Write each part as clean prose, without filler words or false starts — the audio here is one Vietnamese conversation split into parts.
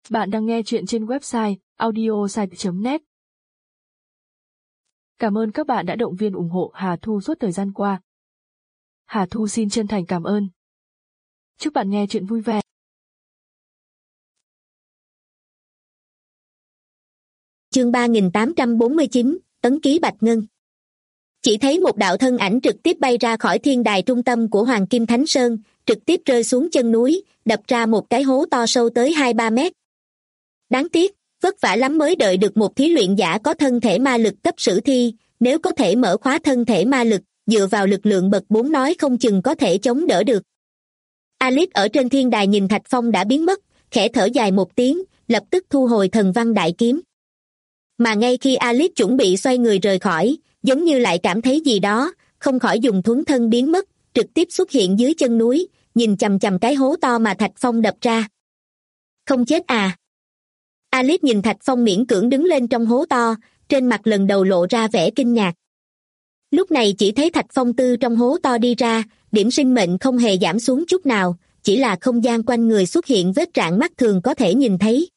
Bạn đang nghe chuyện trên website audiosite.net. Cảm ơn các bạn đã động viên ủng hộ Hà Thu suốt thời gian qua. Hà Thu xin chân thành cảm ơn. Chúc bạn nghe chuyện vui vẻ. Chương 3849, Ấn ký Bạch Ngân. Chỉ thấy một đạo thân ảnh trực tiếp bay ra khỏi thiên đài trung tâm của Hoàng Kim Thánh Sơn, trực tiếp rơi xuống chân núi, đập ra một cái hố to sâu tới 2-3 mét. Đáng tiếc, vất vả lắm mới đợi được một thí luyện giả có thân thể ma lực cấp sử thi, nếu có thể mở khóa thân thể ma lực, dựa vào lực lượng bậc 4 nói không chừng có thể chống đỡ được. Alice ở trên thiên đài nhìn Thạch Phong đã biến mất, khẽ thở dài một tiếng, lập tức thu hồi thần văn đại kiếm. Mà ngay khi Alice chuẩn bị xoay người rời khỏi, giống như lại cảm thấy gì đó, không khỏi dùng thuấn thân biến mất, trực tiếp xuất hiện dưới chân núi, nhìn chằm chằm cái hố to mà Thạch Phong đập ra. Không chết à? Alice nhìn Thạch Phong miễn cưỡng đứng lên trong hố to, trên mặt lần đầu lộ ra vẻ kinh ngạc. Lúc này chỉ thấy Thạch Phong từ trong hố to đi ra, điểm sinh mệnh không hề giảm xuống chút nào, chỉ là không gian quanh người xuất hiện vết rạn mắt thường có thể nhìn thấy.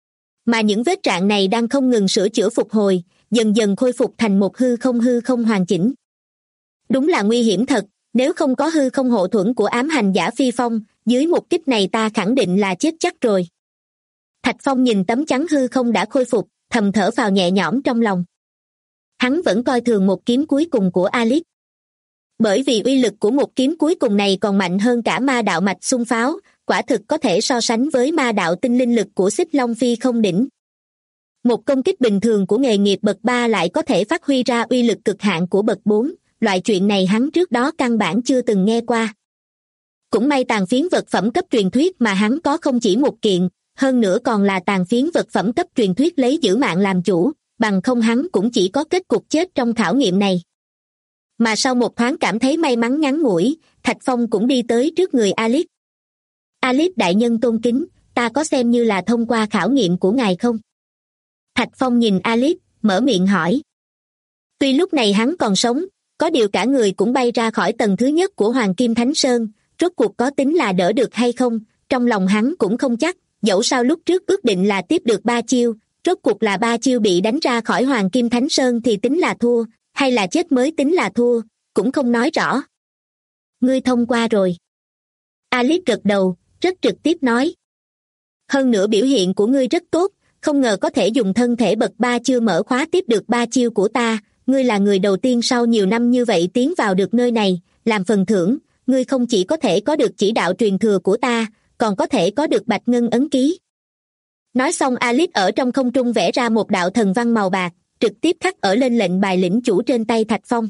Mà những vết rạn này đang không ngừng sửa chữa phục hồi, dần dần khôi phục thành một hư không hoàn chỉnh. Đúng là nguy hiểm thật, nếu không có hư không hộ thuẫn của ám hành giả Phi Phong, dưới một kích này ta khẳng định là chết chắc rồi. Thạch Phong nhìn tấm chắn hư không đã khôi phục, thầm thở phào nhẹ nhõm trong lòng. Hắn vẫn coi thường một kiếm cuối cùng của Alice. Bởi vì uy lực của một kiếm cuối cùng này còn mạnh hơn cả ma đạo mạch xung pháo, quả thực có thể so sánh với ma đạo tinh linh lực của Xích Long Phi không đỉnh. Một công kích bình thường của nghề nghiệp bậc 3 lại có thể phát huy ra uy lực cực hạn của bậc 4, loại chuyện này hắn trước đó căn bản chưa từng nghe qua. Cũng may tàn phiến vật phẩm cấp truyền thuyết mà hắn có không chỉ một kiện, hơn nữa còn là tàn phiến vật phẩm cấp truyền thuyết lấy giữ mạng làm chủ, bằng không hắn cũng chỉ có kết cục chết trong khảo nghiệm này. Mà sau một thoáng cảm thấy may mắn ngắn ngủi, Thạch Phong cũng đi tới trước người Alice. Alice đại nhân tôn kính, ta có xem như là thông qua khảo nghiệm của ngài không? Thạch Phong nhìn Alice, mở miệng hỏi. Tuy lúc này hắn còn sống, có điều cả người cũng bay ra khỏi tầng thứ nhất của Hoàng Kim Thánh Sơn, rốt cuộc có tính là đỡ được hay không, trong lòng hắn cũng không chắc, dẫu sao lúc trước ước định là tiếp được 3 chiêu, rốt cuộc là 3 chiêu bị đánh ra khỏi Hoàng Kim Thánh Sơn thì tính là thua, hay là chết mới tính là thua, cũng không nói rõ. Ngươi thông qua rồi. Alice gật đầu, rất trực tiếp nói. Hơn nữa biểu hiện của ngươi rất tốt, không ngờ có thể dùng thân thể bậc 3 chưa mở khóa tiếp được 3 chiêu của ta, ngươi là người đầu tiên sau nhiều năm như vậy tiến vào được nơi này, làm phần thưởng, ngươi không chỉ có thể có được chỉ đạo truyền thừa của ta, còn có thể có được Bạch Ngân ấn ký. Nói xong Alice ở trong không trung vẽ ra một đạo thần văn màu bạc, trực tiếp khắc ở lên lệnh bài lĩnh chủ trên tay Thạch Phong.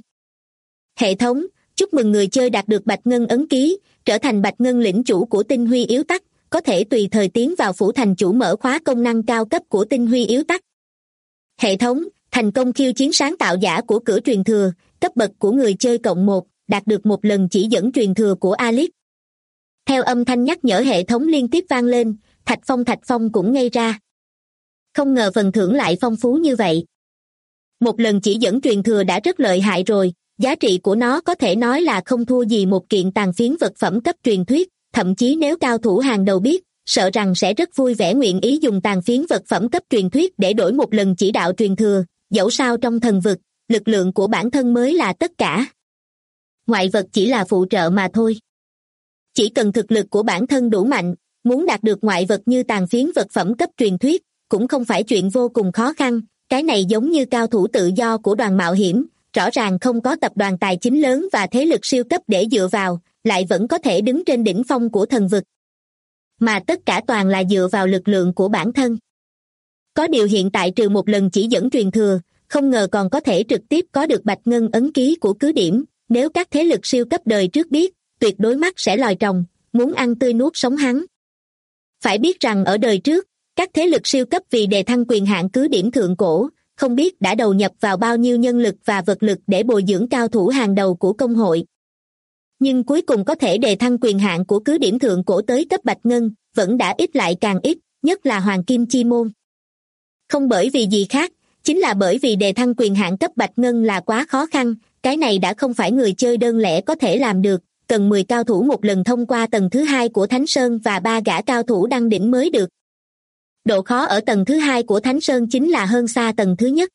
Hệ thống, chúc mừng người chơi đạt được Bạch Ngân ấn ký, trở thành Bạch Ngân lĩnh chủ của tinh huy yếu tắc, có thể tùy thời tiến vào phủ thành chủ mở khóa công năng cao cấp của tinh huy yếu tắc. Hệ thống, thành công khiêu chiến sáng tạo giả của cửa truyền thừa, cấp bậc của người chơi +1, đạt được một lần chỉ dẫn truyền thừa của Alice. Theo âm thanh nhắc nhở hệ thống liên tiếp vang lên, Thạch Phong cũng ngây ra. Không ngờ phần thưởng lại phong phú như vậy. Một lần chỉ dẫn truyền thừa đã rất lợi hại rồi, giá trị của nó có thể nói là không thua gì một kiện tàn phiến vật phẩm cấp truyền thuyết, thậm chí nếu cao thủ hàng đầu biết, sợ rằng sẽ rất vui vẻ nguyện ý dùng tàn phiến vật phẩm cấp truyền thuyết để đổi một lần chỉ đạo truyền thừa, dẫu sao trong thần vực, lực lượng của bản thân mới là tất cả. Ngoại vật chỉ là phụ trợ mà thôi. Chỉ cần thực lực của bản thân đủ mạnh, muốn đạt được ngoại vật như tàn phiến vật phẩm cấp truyền thuyết, cũng không phải chuyện vô cùng khó khăn, cái này giống như cao thủ tự do của đoàn mạo hiểm, rõ ràng không có tập đoàn tài chính lớn và thế lực siêu cấp để dựa vào, lại vẫn có thể đứng trên đỉnh phong của thần vực. Mà tất cả toàn là dựa vào lực lượng của bản thân. Có điều hiện tại trừ một lần chỉ dẫn truyền thừa, không ngờ còn có thể trực tiếp có được Bạch Ngân ấn ký của cứ điểm, nếu các thế lực siêu cấp đời trước biết, tuyệt đối mắt sẽ lòi tròng, muốn ăn tươi nuốt sống hắn. Phải biết rằng ở đời trước, các thế lực siêu cấp vì đề thăng quyền hạn cứ điểm thượng cổ, không biết đã đầu nhập vào bao nhiêu nhân lực và vật lực để bồi dưỡng cao thủ hàng đầu của công hội. Nhưng cuối cùng có thể đề thăng quyền hạn của cứ điểm thượng cổ tới cấp Bạch Ngân, vẫn đã ít lại càng ít, nhất là Hoàng Kim Chi Môn. Không bởi vì gì khác, chính là bởi vì đề thăng quyền hạn cấp Bạch Ngân là quá khó khăn, cái này đã không phải người chơi đơn lẻ có thể làm được, cần 10 cao thủ một lần thông qua tầng thứ 2 của Thánh Sơn và 3 gã cao thủ đăng đỉnh mới được. Độ khó ở tầng thứ hai của Thánh Sơn chính là hơn xa tầng thứ nhất.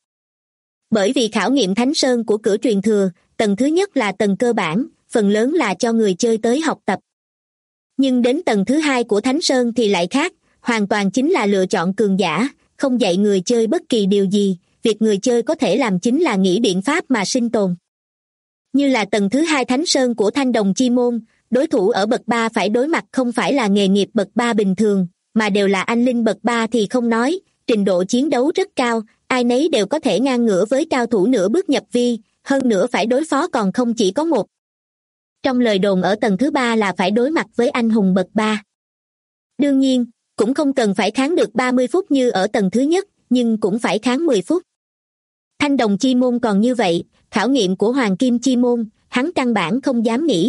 Bởi vì khảo nghiệm Thánh Sơn của cửa truyền thừa, tầng thứ nhất là tầng cơ bản, phần lớn là cho người chơi tới học tập. Nhưng đến tầng thứ hai của Thánh Sơn thì lại khác, hoàn toàn chính là lựa chọn cường giả, không dạy người chơi bất kỳ điều gì, việc người chơi có thể làm chính là nghĩ biện pháp mà sinh tồn. Như là tầng thứ hai Thánh Sơn của Thanh Đồng Chi Môn, đối thủ ở bậc 3 phải đối mặt không phải là nghề nghiệp bậc 3 bình thường, mà đều là anh linh bậc 3 thì không nói, trình độ chiến đấu rất cao, ai nấy đều có thể ngang ngửa với cao thủ nửa bước nhập vi, hơn nữa phải đối phó còn không chỉ có một. Trong lời đồn ở tầng thứ 3 là phải đối mặt với anh hùng bậc 3. Đương nhiên, cũng không cần phải kháng được 30 phút như ở tầng thứ nhất, nhưng cũng phải kháng 10 phút. Thanh Đồng Chi Môn còn như vậy, khảo nghiệm của Hoàng Kim Chi Môn, hắn căn bản không dám nghĩ.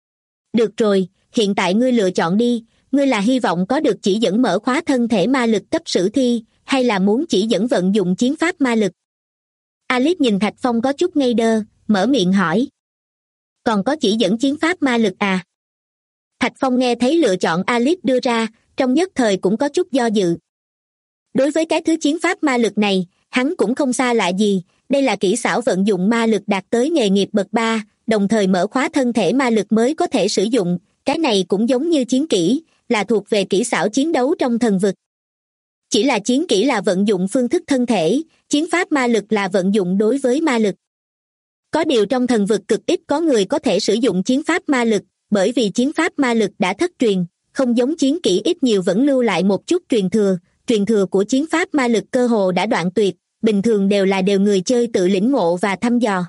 Được rồi, hiện tại ngươi lựa chọn đi, ngươi là hy vọng có được chỉ dẫn mở khóa thân thể ma lực cấp sử thi, hay là muốn chỉ dẫn vận dụng chiến pháp ma lực? Alice nhìn Thạch Phong có chút ngây đơ, mở miệng hỏi. Còn có chỉ dẫn chiến pháp ma lực à? Thạch Phong nghe thấy lựa chọn Alice đưa ra, trong nhất thời cũng có chút do dự. Đối với cái thứ chiến pháp ma lực này, hắn cũng không xa lạ gì, đây là kỹ xảo vận dụng ma lực đạt tới nghề nghiệp bậc 3, đồng thời mở khóa thân thể ma lực mới có thể sử dụng, cái này cũng giống như chiến kỹ, là thuộc về kỹ xảo chiến đấu trong thần vực. Chỉ là chiến kỹ là vận dụng phương thức thân thể, chiến pháp ma lực là vận dụng đối với ma lực. Có điều trong thần vực cực ít có người có thể sử dụng chiến pháp ma lực, bởi vì chiến pháp ma lực đã thất truyền, không giống chiến kỹ ít nhiều vẫn lưu lại một chút truyền thừa của chiến pháp ma lực cơ hồ đã đoạn tuyệt, bình thường đều người chơi tự lĩnh ngộ và thăm dò.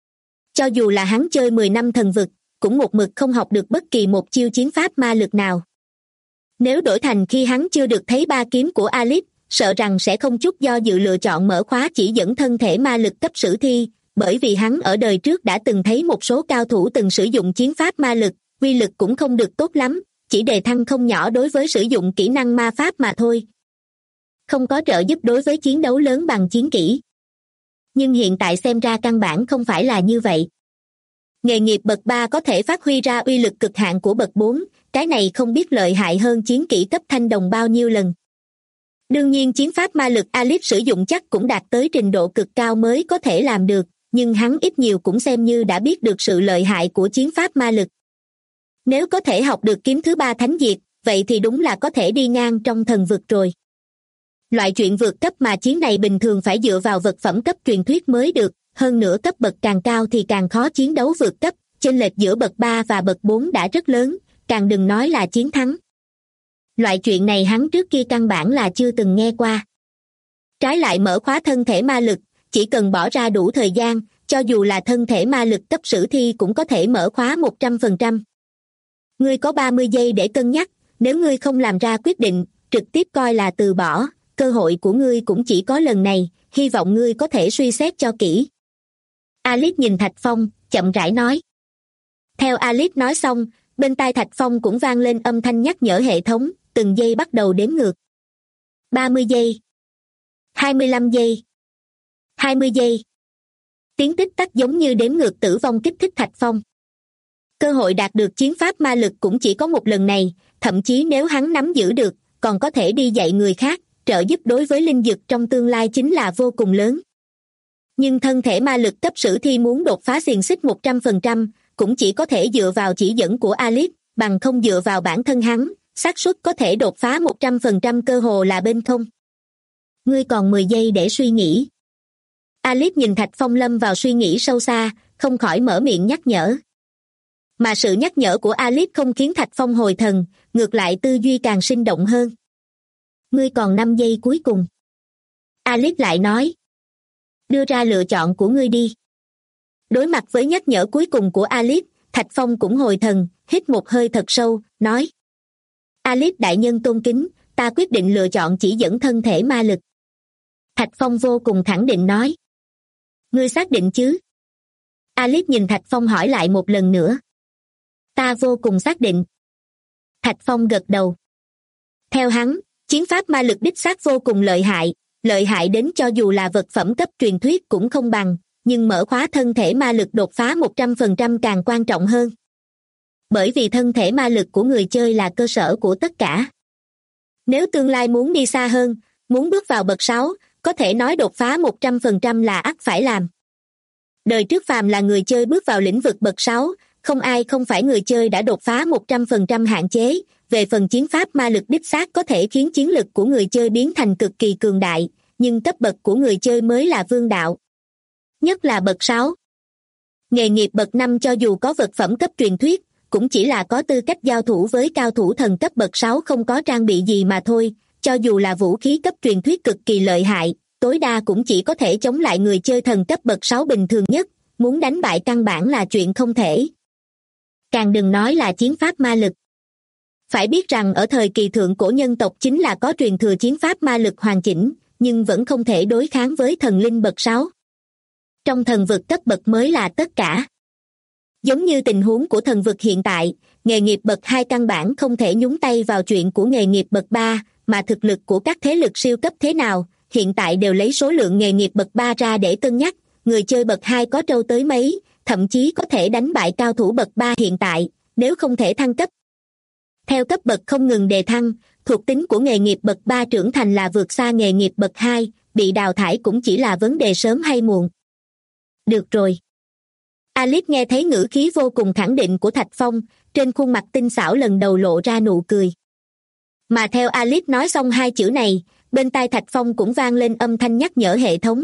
Cho dù là hắn chơi 10 năm thần vực, cũng một mực không học được bất kỳ một chiêu chiến pháp ma lực nào. Nếu đổi thành khi hắn chưa được thấy ba kiếm của Alice, sợ rằng sẽ không chút do dự lựa chọn mở khóa chỉ dẫn thân thể ma lực cấp sử thi, bởi vì hắn ở đời trước đã từng thấy một số cao thủ từng sử dụng chiến pháp ma lực, uy lực cũng không được tốt lắm, chỉ đề thăng không nhỏ đối với sử dụng kỹ năng ma pháp mà thôi. Không có trợ giúp đối với chiến đấu lớn bằng chiến kỹ. Nhưng hiện tại xem ra căn bản không phải là như vậy. Nghề nghiệp bậc 3 có thể phát huy ra uy lực cực hạn của bậc 4, cái này không biết lợi hại hơn chiến kỹ cấp thanh đồng bao nhiêu lần. Đương nhiên chiến pháp ma lực Alice sử dụng chắc cũng đạt tới trình độ cực cao mới có thể làm được, nhưng hắn ít nhiều cũng xem như đã biết được sự lợi hại của chiến pháp ma lực. Nếu có thể học được kiếm thứ 3 thánh diệt, vậy thì đúng là có thể đi ngang trong thần vực rồi. Loại chuyện vượt cấp mà chiến này bình thường phải dựa vào vật phẩm cấp truyền thuyết mới được, hơn nữa cấp bậc càng cao thì càng khó chiến đấu vượt cấp, chênh lệch giữa bậc 3 và bậc 4 đã rất lớn, càng đừng nói là chiến thắng. Loại chuyện này hắn trước kia căn bản là chưa từng nghe qua. Trái lại mở khóa thân thể ma lực, chỉ cần bỏ ra đủ thời gian, cho dù là thân thể ma lực cấp sử thi cũng có thể mở khóa 100%. Ngươi có 30 giây để cân nhắc, nếu ngươi không làm ra quyết định, trực tiếp coi là từ bỏ, cơ hội của ngươi cũng chỉ có lần này, hy vọng ngươi có thể suy xét cho kỹ. Alice nhìn Thạch Phong, chậm rãi nói. Theo Alice nói xong, bên tai Thạch Phong cũng vang lên âm thanh nhắc nhở hệ thống, từng giây bắt đầu đếm ngược. 30 giây. 25 giây. 20 giây. Tiếng tích tắc giống như đếm ngược tử vong kích thích Thạch Phong. Cơ hội đạt được chiến pháp ma lực cũng chỉ có một lần này, thậm chí nếu hắn nắm giữ được, còn có thể đi dạy người khác, trợ giúp đối với linh dược trong tương lai chính là vô cùng lớn. Nhưng thân thể ma lực cấp sử thi muốn đột phá xiềng xích 100%, cũng chỉ có thể dựa vào chỉ dẫn của Alice, bằng không dựa vào bản thân hắn, xác suất có thể đột phá 100% cơ hồ là bên không. Ngươi còn 10 giây để suy nghĩ. Alice nhìn Thạch Phong lâm vào suy nghĩ sâu xa, không khỏi mở miệng nhắc nhở. Mà sự nhắc nhở của Alice không khiến Thạch Phong hồi thần, ngược lại tư duy càng sinh động hơn. Ngươi còn 5 giây cuối cùng. Alice lại nói. Đưa ra lựa chọn của ngươi đi. Đối mặt với nhắc nhở cuối cùng của Alice, Thạch Phong cũng hồi thần, hít một hơi thật sâu, nói. Alice đại nhân tôn kính, ta quyết định lựa chọn chỉ dẫn thân thể ma lực. Thạch Phong vô cùng khẳng định nói. Ngươi xác định chứ? Alice nhìn Thạch Phong hỏi lại một lần nữa. Ta vô cùng xác định. Thạch Phong gật đầu. Theo hắn, chiến pháp ma lực đích xác vô cùng lợi hại đến cho dù là vật phẩm cấp truyền thuyết cũng không bằng, nhưng mở khóa thân thể ma lực đột phá 100% càng quan trọng hơn. Bởi vì thân thể ma lực của người chơi là cơ sở của tất cả. Nếu tương lai muốn đi xa hơn, muốn bước vào bậc 6, có thể nói đột phá 100% là ắt phải làm. Đời trước phàm là người chơi bước vào lĩnh vực bậc 6, không ai không phải người chơi đã đột phá 100% hạn chế. Về phần chiến pháp ma lực đích xác có thể khiến chiến lực của người chơi biến thành cực kỳ cường đại, nhưng cấp bậc của người chơi mới là vương đạo. Nhất là bậc 6. Nghề nghiệp bậc 5 cho dù có vật phẩm cấp truyền thuyết, cũng chỉ là có tư cách giao thủ với cao thủ thần cấp bậc 6 không có trang bị gì mà thôi, cho dù là vũ khí cấp truyền thuyết cực kỳ lợi hại, tối đa cũng chỉ có thể chống lại người chơi thần cấp bậc 6 bình thường nhất, muốn đánh bại căn bản là chuyện không thể. Càng đừng nói là chiến pháp ma lực. Phải biết rằng ở thời kỳ thượng cổ nhân tộc chính là có truyền thừa chiến pháp ma lực hoàn chỉnh, nhưng vẫn không thể đối kháng với thần linh bậc 6. Trong thần vực cấp bậc mới là tất cả. Giống như tình huống của thần vực hiện tại, nghề nghiệp bậc 2 căn bản không thể nhúng tay vào chuyện của nghề nghiệp bậc 3, mà thực lực của các thế lực siêu cấp thế nào, hiện tại đều lấy số lượng nghề nghiệp bậc 3 ra để cân nhắc, người chơi bậc 2 có trâu tới mấy, thậm chí có thể đánh bại cao thủ bậc 3 hiện tại, nếu không thể thăng cấp. Theo cấp bậc không ngừng đề thăng, thuộc tính của nghề nghiệp bậc 3 trưởng thành là vượt xa nghề nghiệp bậc 2, bị đào thải cũng chỉ là vấn đề sớm hay muộn. Được rồi. Alice nghe thấy ngữ khí vô cùng khẳng định của Thạch Phong, trên khuôn mặt tinh xảo lần đầu lộ ra nụ cười. Mà theo Alice nói xong hai chữ này, bên tai Thạch Phong cũng vang lên âm thanh nhắc nhở hệ thống.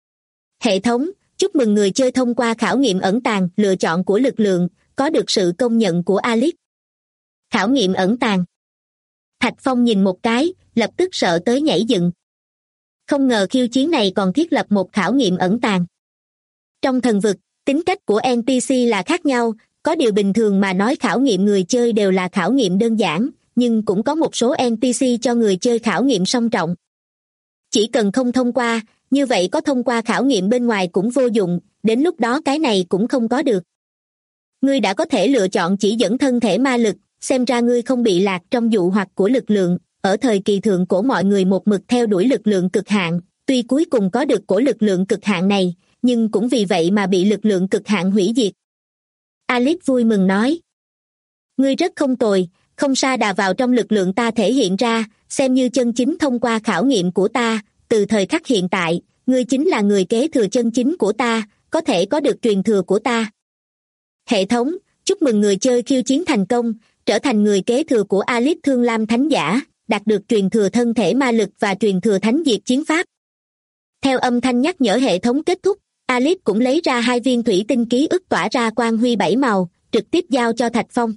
Hệ thống, chúc mừng người chơi thông qua khảo nghiệm ẩn tàng lựa chọn của lực lượng, có được sự công nhận của Alice. Khảo nghiệm ẩn tàng. Thạch Phong nhìn một cái, lập tức sợ tới nhảy dựng. Không ngờ khiêu chiến này còn thiết lập một khảo nghiệm ẩn tàng. Trong thần vực, tính cách của NPC là khác nhau, có điều bình thường mà nói khảo nghiệm người chơi đều là khảo nghiệm đơn giản, nhưng cũng có một số NPC cho người chơi khảo nghiệm song trọng. Chỉ cần không thông qua, như vậy có thông qua khảo nghiệm bên ngoài cũng vô dụng, đến lúc đó cái này cũng không có được. Ngươi đã có thể lựa chọn chỉ dẫn thân thể ma lực, xem ra ngươi không bị lạc trong dụ hoặc của lực lượng. Ở thời kỳ thượng cổ mọi người một mực theo đuổi lực lượng cực hạn, tuy cuối cùng có được cổ lực lượng cực hạn này, nhưng cũng vì vậy mà bị lực lượng cực hạn hủy diệt. Alice vui mừng nói. Ngươi rất không tồi, không sa đà vào trong lực lượng ta thể hiện ra, xem như chân chính thông qua khảo nghiệm của ta, từ thời khắc hiện tại, ngươi chính là người kế thừa chân chính của ta, có thể có được truyền thừa của ta. Hệ thống, chúc mừng người chơi khiêu chiến thành công, trở thành người kế thừa của Alice Thương Lam Thánh Giả, đạt được truyền thừa thân thể ma lực và truyền thừa thánh diệt chiến pháp. Theo âm thanh nhắc nhở hệ thống kết thúc, Alice cũng lấy ra 2 viên thủy tinh ký ức tỏa ra quang huy 7 màu, trực tiếp giao cho Thạch Phong.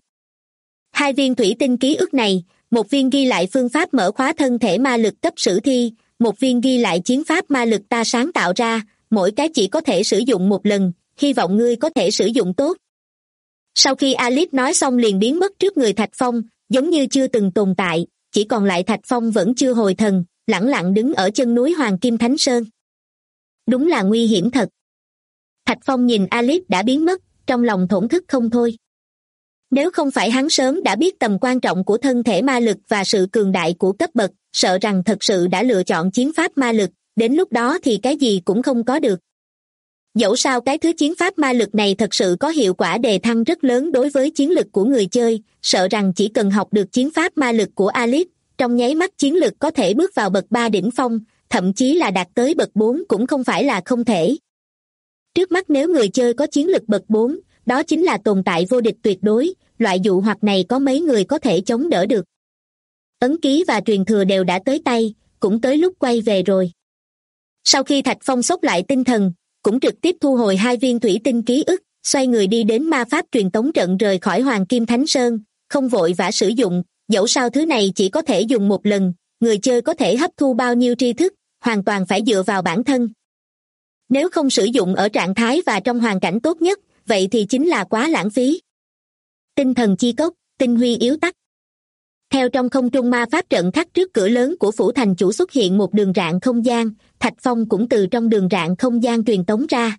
2 viên thủy tinh ký ức này, một viên ghi lại phương pháp mở khóa thân thể ma lực cấp sử thi, một viên ghi lại chiến pháp ma lực ta sáng tạo ra, mỗi cái chỉ có thể sử dụng một lần, hy vọng ngươi có thể sử dụng tốt. Sau khi Alice nói xong liền biến mất trước người Thạch Phong, giống như chưa từng tồn tại, chỉ còn lại Thạch Phong vẫn chưa hồi thần, lẳng lặng đứng ở chân núi Hoàng Kim Thánh Sơn. Đúng là nguy hiểm thật. Thạch Phong nhìn Alice đã biến mất, trong lòng thổn thức không thôi. Nếu không phải hắn sớm đã biết tầm quan trọng của thân thể ma lực và sự cường đại của cấp bậc, sợ rằng thật sự đã lựa chọn chiến pháp ma lực, đến lúc đó thì cái gì cũng không có được. Dẫu sao cái thứ chiến pháp ma lực này thật sự có hiệu quả đề thăng rất lớn đối với chiến lực của người chơi, sợ rằng chỉ cần học được chiến pháp ma lực của Alice, trong nháy mắt chiến lực có thể bước vào bậc 3 đỉnh phong, thậm chí là đạt tới bậc 4 cũng không phải là không thể. Trước mắt nếu người chơi có chiến lực bậc 4, đó chính là tồn tại vô địch tuyệt đối, loại dụ hoặc này có mấy người có thể chống đỡ được. Ấn ký và truyền thừa đều đã tới tay, cũng tới lúc quay về rồi. Sau khi Thạch Phong xốc lại tinh thần, cũng trực tiếp thu hồi 2 viên thủy tinh ký ức, xoay người đi đến ma pháp truyền tống trận rời khỏi Hoàng Kim Thánh Sơn, không vội vã sử dụng, dẫu sao thứ này chỉ có thể dùng một lần, người chơi có thể hấp thu bao nhiêu tri thức, hoàn toàn phải dựa vào bản thân. Nếu không sử dụng ở trạng thái và trong hoàn cảnh tốt nhất, vậy thì chính là quá lãng phí. Tinh thần chi cốc, tinh huy yếu tắt. Theo trong không trung ma pháp trận khắc trước cửa lớn của phủ thành chủ xuất hiện một đường rạn không gian, Thạch Phong cũng từ trong đường rạn không gian truyền tống ra.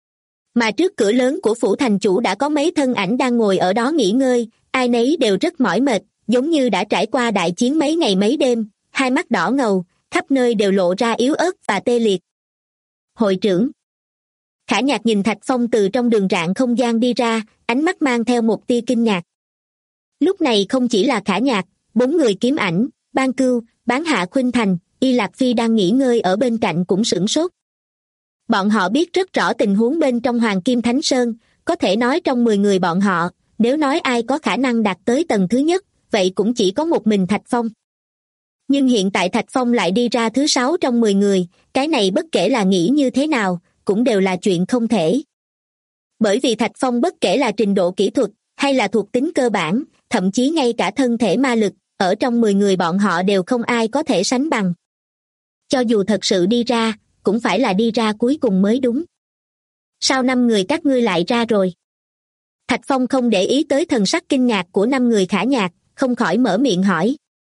Mà trước cửa lớn của phủ thành chủ đã có mấy thân ảnh đang ngồi ở đó nghỉ ngơi, ai nấy đều rất mỏi mệt, giống như đã trải qua đại chiến mấy ngày mấy đêm, hai mắt đỏ ngầu, khắp nơi đều lộ ra yếu ớt và tê liệt. Hội trưởng. Khả Nhạc nhìn Thạch Phong từ trong đường rạn không gian đi ra, ánh mắt mang theo một tia kinh ngạc. Lúc này không chỉ là Khả Nhạc, 4 người kiếm ảnh, Ban Cưu, Bán Hạ Khuynh Thành, Y Lạc Phi đang nghỉ ngơi ở bên cạnh cũng sửng sốt. Bọn họ biết rất rõ tình huống bên trong Hoàng Kim Thánh Sơn, có thể nói trong 10 người bọn họ, nếu nói ai có khả năng đạt tới tầng thứ nhất, vậy cũng chỉ có một mình Thạch Phong. Nhưng hiện tại Thạch Phong lại đi ra thứ 6 trong 10 người, cái này bất kể là nghĩ như thế nào, cũng đều là chuyện không thể. Bởi vì Thạch Phong bất kể là trình độ kỹ thuật, hay là thuộc tính cơ bản, thậm chí ngay cả thân thể ma lực, ở trong 10 người bọn họ đều không ai có thể sánh bằng. Cho dù thật sự đi ra, cũng phải là đi ra cuối cùng mới đúng. Sao 5 người các ngươi lại ra rồi? Thạch Phong không để ý tới thần sắc kinh ngạc của 5 người Khả Nhạc, không khỏi mở miệng hỏi.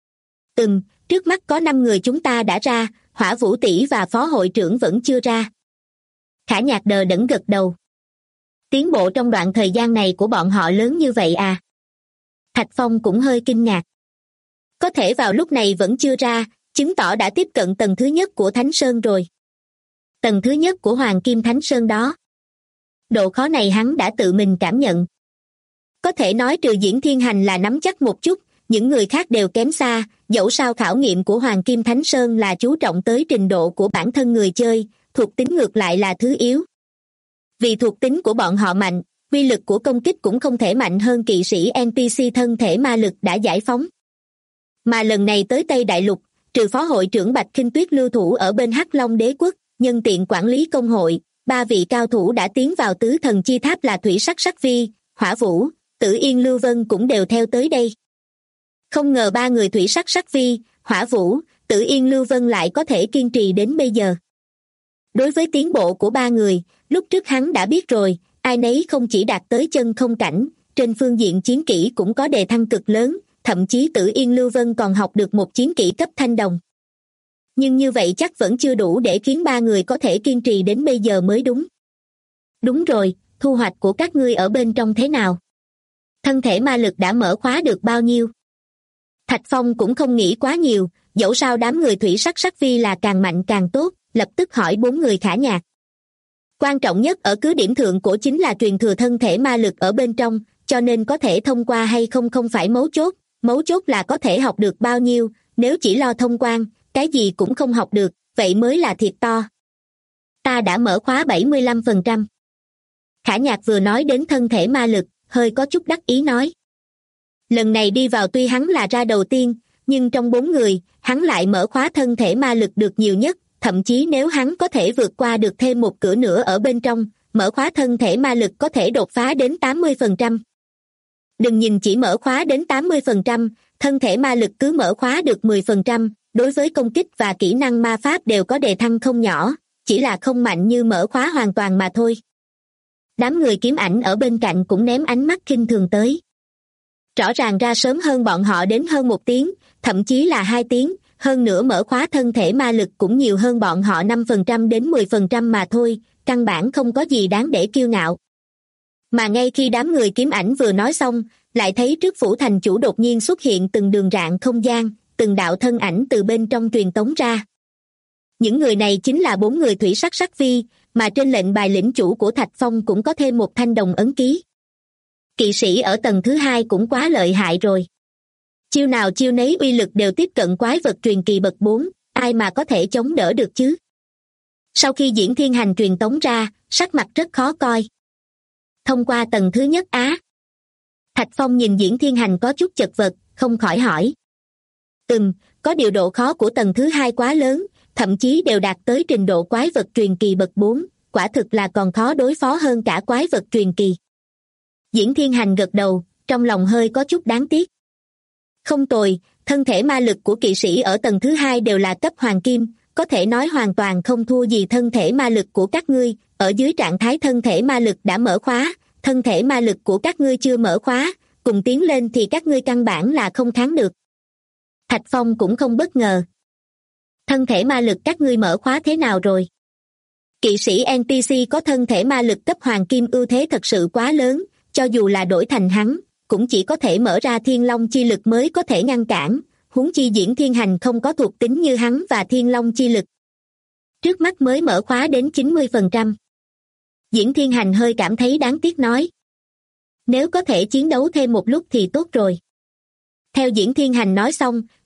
Trước mắt có 5 người chúng ta đã ra, Hỏa Vũ tỷ và phó hội trưởng vẫn chưa ra. Khả Nhạc đờ đẫn gật đầu. Tiến bộ trong đoạn thời gian này của bọn họ lớn như vậy à? Thạch Phong cũng hơi kinh ngạc. Có thể vào lúc này vẫn chưa ra, chứng tỏ đã tiếp cận tầng thứ nhất của Thánh Sơn rồi. Tầng thứ nhất của Hoàng Kim Thánh Sơn đó. Độ khó này hắn đã tự mình cảm nhận. Có thể nói trừ Diễn Thiên Hành là nắm chắc một chút, những người khác đều kém xa, dẫu sao khảo nghiệm của Hoàng Kim Thánh Sơn là chú trọng tới trình độ của bản thân người chơi, thuộc tính ngược lại là thứ yếu. Vì thuộc tính của bọn họ mạnh, uy lực của công kích cũng không thể mạnh hơn kỵ sĩ NPC thân thể ma lực đã giải phóng. Mà lần này tới Tây Đại Lục, trừ phó hội trưởng Bạch Khinh Tuyết lưu thủ ở bên Hắc Long Đế Quốc, nhân tiện quản lý công hội, 3 vị cao thủ đã tiến vào tứ thần chi tháp là Thủy Sắc Sắc Vi, Hỏa Vũ, Tử Yên Lưu Vân cũng đều theo tới đây. Không ngờ 3 người Thủy Sắc Sắc Vi, Hỏa Vũ, Tử Yên Lưu Vân lại có thể kiên trì đến bây giờ. Đối với tiến bộ của 3 người, lúc trước hắn đã biết rồi, ai nấy không chỉ đạt tới chân không cảnh, trên phương diện chiến kỹ cũng có đề thăng cực lớn, thậm chí Tử Yên Lưu Vân còn học được một chiến kỹ cấp thanh đồng. Nhưng như vậy chắc vẫn chưa đủ để khiến 3 người có thể kiên trì đến bây giờ mới đúng. Đúng rồi, thu hoạch của các ngươi ở bên trong thế nào? Thân thể ma lực đã mở khóa được bao nhiêu? Thạch Phong cũng không nghĩ quá nhiều, dẫu sao đám người Thủy Sắc Sắc Vi là càng mạnh càng tốt, lập tức hỏi 4 người Khả Nhạc. Quan trọng nhất ở cứ điểm thượng cổ chính là truyền thừa thân thể ma lực ở bên trong, cho nên có thể thông qua hay không phải mấu chốt là có thể học được bao nhiêu, nếu chỉ lo thông quan, cái gì cũng không học được, vậy mới là thiệt to. Ta đã mở khóa 75%. Khả Nhạc vừa nói đến thân thể ma lực, hơi có chút đắc ý nói. Lần này đi vào tuy hắn là ra đầu tiên, nhưng trong 4 người, hắn lại mở khóa thân thể ma lực được nhiều nhất, thậm chí nếu hắn có thể vượt qua được thêm một cửa nữa ở bên trong, mở khóa thân thể ma lực có thể đột phá đến 80%. Đừng nhìn chỉ mở khóa đến 80%, thân thể ma lực cứ mở khóa được 10%, đối với công kích và kỹ năng ma pháp đều có đề thăng không nhỏ, chỉ là không mạnh như mở khóa hoàn toàn mà thôi. Đám người kiếm ảnh ở bên cạnh cũng ném ánh mắt khinh thường tới. Rõ ràng ra sớm hơn bọn họ đến hơn 1 tiếng, thậm chí là 2 tiếng, hơn nữa mở khóa thân thể ma lực cũng nhiều hơn bọn họ 5% đến 10% mà thôi, căn bản không có gì đáng để kiêu ngạo. Mà ngay khi đám người kiếm ảnh vừa nói xong, lại thấy trước phủ thành chủ đột nhiên xuất hiện từng đường rạn không gian, từng đạo thân ảnh từ bên trong truyền tống ra. Những người này chính là 4 người Thủy Sắc Sắc Vi, mà trên lệnh bài lĩnh chủ của Thạch Phong cũng có thêm một thanh đồng ấn ký. Kỵ sĩ ở tầng thứ 2 cũng quá lợi hại rồi. Chiêu nào chiêu nấy uy lực đều tiếp cận quái vật truyền kỳ bậc 4, ai mà có thể chống đỡ được chứ? Sau khi Diễn Thiên Hành truyền tống ra, sắc mặt rất khó coi. Thông qua tầng thứ nhất á? Thạch Phong nhìn Diễn Thiên Hành có chút chật vật, không khỏi hỏi. Có điều độ khó của tầng thứ 2 quá lớn, thậm chí đều đạt tới trình độ quái vật truyền kỳ bậc 4, quả thực là còn khó đối phó hơn cả quái vật truyền kỳ. Diễn Thiên Hành gật đầu, trong lòng hơi có chút đáng tiếc. Không tồi, thân thể ma lực của kỵ sĩ ở tầng thứ 2 đều là cấp hoàng kim, có thể nói hoàn toàn không thua gì thân thể ma lực của các ngươi, ở dưới trạng thái thân thể ma lực đã mở khóa, thân thể ma lực của các ngươi chưa mở khóa, cùng tiến lên thì các ngươi căn bản là không kháng được. Thạch Phong cũng không bất ngờ. Thân thể ma lực các ngươi mở khóa thế nào rồi? Kỵ sĩ NPC có thân thể ma lực cấp hoàng kim ưu thế thật sự quá lớn, cho dù là đổi thành hắn, cũng chỉ có thể mở ra thiên long chi lực mới có thể ngăn cản, huống chi Diễn Thiên Hành không có thuộc tính như hắn và thiên long chi lực. Trước mắt mới mở khóa đến 90%. Diễn Thiên Hành hơi cảm thấy đáng tiếc nói. Nếu có thể chiến đấu thêm một lúc thì tốt rồi. Theo Diễn Thiên Hành nói xong,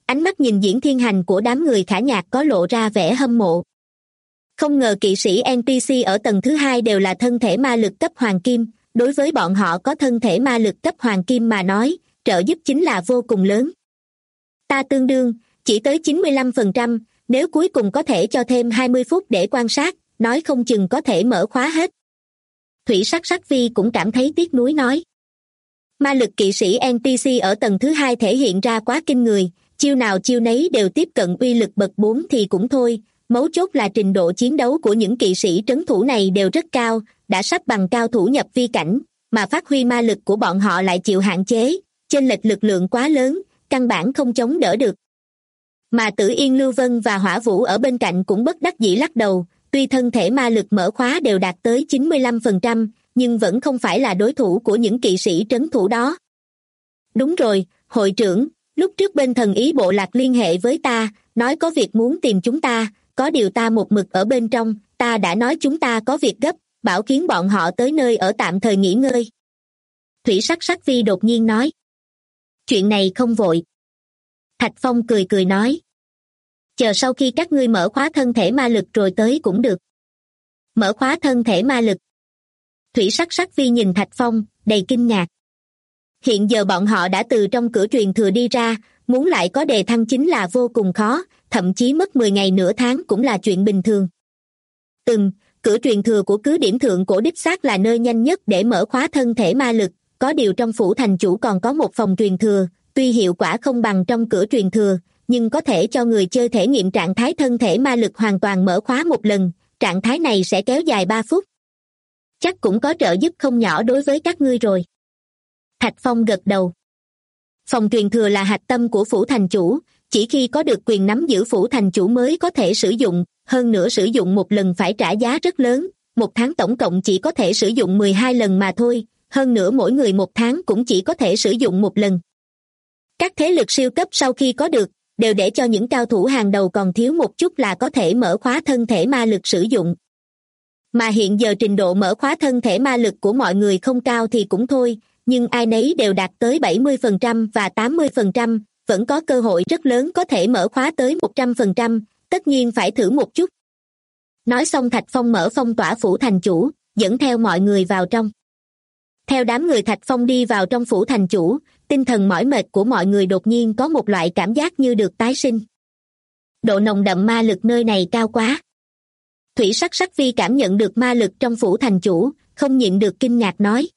ánh mắt nhìn diễn thiên hành của đám người Khả Nhạc có lộ ra vẻ hâm mộ. Không ngờ kỵ sĩ NPC ở tầng thứ hai đều là thân thể ma lực cấp hoàng kim, đối với bọn họ có thân thể ma lực cấp hoàng kim mà nói, trợ giúp chính là vô cùng lớn. Ta tương đương, chỉ tới 95%, nếu cuối cùng có thể cho thêm 20 phút để quan sát, nói không chừng có thể mở khóa hết. Thủy Sắc Sắc Vi cũng cảm thấy tiếc nuối nói. Ma lực kỵ sĩ NPC ở tầng thứ hai thể hiện ra quá kinh người, chiêu nào chiêu nấy đều tiếp cận uy lực bậc 4 thì cũng thôi, mấu chốt là trình độ chiến đấu của những kỵ sĩ trấn thủ này đều rất cao, đã sắp bằng cao thủ nhập vi cảnh, mà phát huy ma lực của bọn họ lại chịu hạn chế, chênh lệch lực lượng quá lớn, căn bản không chống đỡ được. Mà Tử Yên Lưu Vân và Hỏa Vũ ở bên cạnh cũng bất đắc dĩ lắc đầu, tuy thân thể ma lực mở khóa đều đạt tới 95%, nhưng vẫn không phải là đối thủ của những kỵ sĩ trấn thủ đó. Đúng rồi, hội trưởng, lúc trước bên thần ý bộ lạc liên hệ với ta, nói có việc muốn tìm chúng ta, có điều ta một mực ở bên trong, ta đã nói chúng ta có việc gấp, bảo khiến bọn họ tới nơi ở tạm thời nghỉ ngơi. Thủy Sắc Sắc Vi đột nhiên nói. Chuyện này không vội. Thạch Phong cười cười nói. Chờ sau khi các ngươi mở khóa thân thể ma lực rồi tới cũng được. Mở khóa thân thể ma lực. Thủy Sắc Sắc Vi nhìn Thạch Phong, đầy kinh ngạc. Hiện giờ bọn họ đã từ trong cửa truyền thừa đi ra, muốn lại có đề thăng chính là vô cùng khó, thậm chí mất 10 ngày nửa tháng cũng là chuyện bình thường. Cửa truyền thừa của cứ điểm thượng cổ đích xác là nơi nhanh nhất để mở khóa thân thể ma lực, có điều trong phủ thành chủ còn có một phòng truyền thừa, tuy hiệu quả không bằng trong cửa truyền thừa, nhưng có thể cho người chơi thể nghiệm trạng thái thân thể ma lực hoàn toàn mở khóa một lần, trạng thái này sẽ kéo dài 3 phút. Chắc cũng có trợ giúp không nhỏ đối với các ngươi rồi. Thạch Phong gật đầu. Phòng truyền thừa là hạch tâm của phủ thành chủ, chỉ khi có được quyền nắm giữ phủ thành chủ mới có thể sử dụng, hơn nữa sử dụng một lần phải trả giá rất lớn, một tháng tổng cộng chỉ có thể sử dụng 12 lần mà thôi, hơn nữa mỗi người một tháng cũng chỉ có thể sử dụng một lần. Các thế lực siêu cấp sau khi có được, đều để cho những cao thủ hàng đầu còn thiếu một chút là có thể mở khóa thân thể ma lực sử dụng. Mà hiện giờ trình độ mở khóa thân thể ma lực của mọi người không cao thì cũng thôi, nhưng ai nấy đều đạt tới 70% và 80%, vẫn có cơ hội rất lớn có thể mở khóa tới 100%, tất nhiên phải thử một chút. Nói xong Thạch Phong mở phong tỏa phủ thành chủ, dẫn theo mọi người vào trong. Theo đám người Thạch Phong đi vào trong phủ thành chủ, tinh thần mỏi mệt của mọi người đột nhiên có một loại cảm giác như được tái sinh. Độ nồng đậm ma lực nơi này cao quá. Thủy Sắc Sắc Vi cảm nhận được ma lực trong phủ thành chủ, không nhịn được kinh ngạc nói.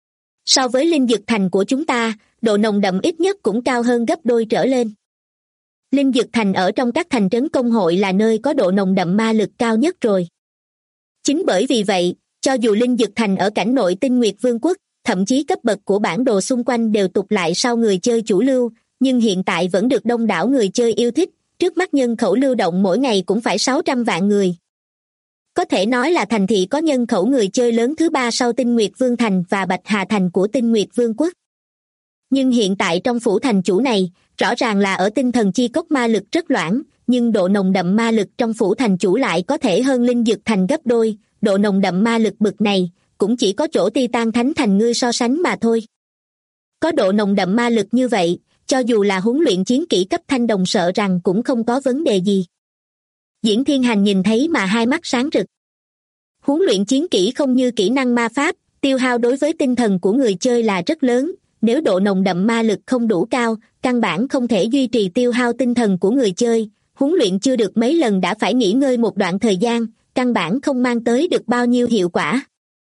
So với linh dực thành của chúng ta, độ nồng đậm ít nhất cũng cao hơn gấp đôi trở lên. Linh dực thành ở trong các thành trấn công hội là nơi có độ nồng đậm ma lực cao nhất rồi. Chính bởi vì vậy, cho dù linh dực thành ở cảnh nội Tinh Nguyệt Vương quốc, thậm chí cấp bậc của bản đồ xung quanh đều tụt lại sau người chơi chủ lưu, nhưng hiện tại vẫn được đông đảo người chơi yêu thích, trước mắt nhân khẩu lưu động mỗi ngày cũng phải 600 vạn người. Có thể nói là thành thị có nhân khẩu người chơi lớn thứ 3 sau Tinh Nguyệt Vương thành và Bạch Hà thành của Tinh Nguyệt Vương quốc. Nhưng hiện tại trong phủ thành chủ này, rõ ràng là ở tinh thần chi cốc ma lực rất loãng, nhưng độ nồng đậm ma lực trong phủ thành chủ lại có thể hơn linh dược thành gấp đôi, độ nồng đậm ma lực bực này, cũng chỉ có chỗ Titan Thánh thành ngươi so sánh mà thôi. Có độ nồng đậm ma lực như vậy, cho dù là huấn luyện chiến kỹ cấp thanh đồng sợ rằng cũng không có vấn đề gì. Diễn Thiên Hành nhìn thấy mà hai mắt sáng rực. Huấn luyện chiến kỹ không như kỹ năng ma pháp, tiêu hao đối với tinh thần của người chơi là rất lớn, nếu độ nồng đậm ma lực không đủ cao, căn bản không thể duy trì tiêu hao tinh thần của người chơi, huấn luyện chưa được mấy lần đã phải nghỉ ngơi một đoạn thời gian, căn bản không mang tới được bao nhiêu hiệu quả.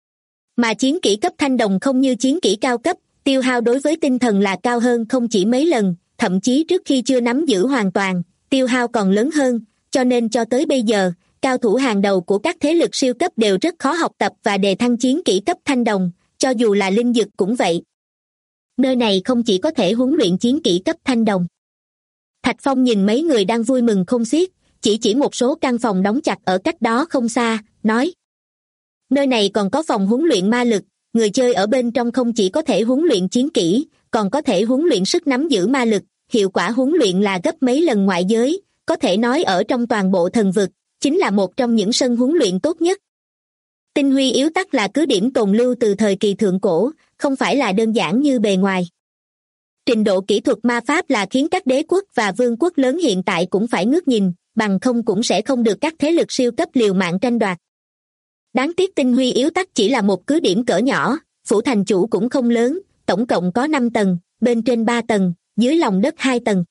Mà chiến kỹ cấp thanh đồng không như chiến kỹ cao cấp, tiêu hao đối với tinh thần là cao hơn không chỉ mấy lần, thậm chí trước khi chưa nắm giữ hoàn toàn, tiêu hao còn lớn hơn, cho nên cho tới bây giờ, cao thủ hàng đầu của các thế lực siêu cấp đều rất khó học tập và đề thăng chiến kỹ cấp thanh đồng, cho dù là linh dực cũng vậy. Nơi này không chỉ có thể huấn luyện chiến kỹ cấp thanh đồng. Thạch Phong nhìn mấy người đang vui mừng không xiết, chỉ một số căn phòng đóng chặt ở cách đó không xa, nói. Nơi này còn có phòng huấn luyện ma lực, người chơi ở bên trong không chỉ có thể huấn luyện chiến kỹ, còn có thể huấn luyện sức nắm giữ ma lực, hiệu quả huấn luyện là gấp mấy lần ngoại giới, có thể nói ở trong toàn bộ thần vực, chính là một trong những sân huấn luyện tốt nhất. Tinh Huy yếu tắc là cứ điểm tồn lưu từ thời kỳ thượng cổ, không phải là đơn giản như bề ngoài. Trình độ kỹ thuật ma pháp là khiến các đế quốc và vương quốc lớn hiện tại cũng phải ngước nhìn, bằng không cũng sẽ không được các thế lực siêu cấp liều mạng tranh đoạt. Đáng tiếc tinh huy yếu tắc chỉ là một cứ điểm cỡ nhỏ, phủ thành chủ cũng không lớn, tổng cộng có 5 tầng, bên trên 3 tầng, dưới lòng đất 2 tầng.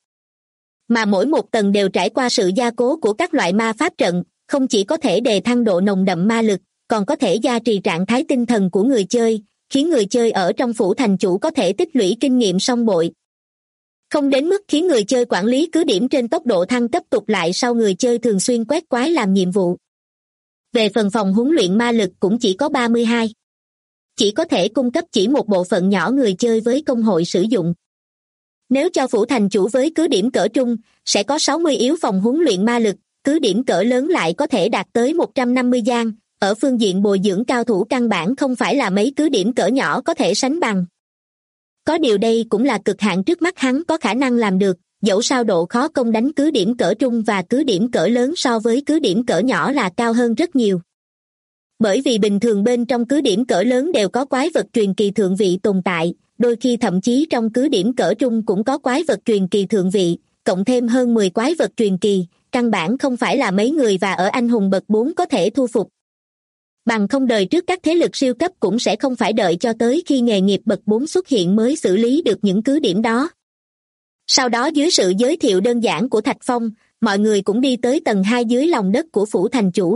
Mà mỗi một tầng đều trải qua sự gia cố của các loại ma pháp trận, không chỉ có thể đề thăng độ nồng đậm ma lực, còn có thể gia trì trạng thái tinh thần của người chơi, khiến người chơi ở trong phủ thành chủ có thể tích lũy kinh nghiệm song bội. Không đến mức khiến người chơi quản lý cứ điểm trên tốc độ thăng cấp tục lại sau người chơi thường xuyên quét quái làm nhiệm vụ. Về phần phòng huấn luyện ma lực cũng chỉ có 32. Chỉ có thể cung cấp chỉ một bộ phận nhỏ người chơi với công hội sử dụng. Nếu cho phủ thành chủ với cứ điểm cỡ trung, sẽ có 60 yếu phòng huấn luyện ma lực, cứ điểm cỡ lớn lại có thể đạt tới 150 gian, ở phương diện bồi dưỡng cao thủ căn bản không phải là mấy cứ điểm cỡ nhỏ có thể sánh bằng. Có điều đây cũng là cực hạn trước mắt hắn có khả năng làm được, dẫu sao độ khó công đánh cứ điểm cỡ trung và cứ điểm cỡ lớn so với cứ điểm cỡ nhỏ là cao hơn rất nhiều. Bởi vì bình thường bên trong cứ điểm cỡ lớn đều có quái vật truyền kỳ thượng vị tồn tại, đôi khi thậm chí trong cứ điểm cỡ trung cũng có quái vật truyền kỳ thượng vị, cộng thêm hơn 10 quái vật truyền kỳ, căn bản không phải là mấy người và ở anh hùng bậc 4 có thể thu phục. Bằng không đời trước các thế lực siêu cấp cũng sẽ không phải đợi cho tới khi nghề nghiệp bậc 4 xuất hiện mới xử lý được những cứ điểm đó. Sau đó dưới sự giới thiệu đơn giản của Thạch Phong, mọi người cũng đi tới tầng 2 dưới lòng đất của phủ thành chủ.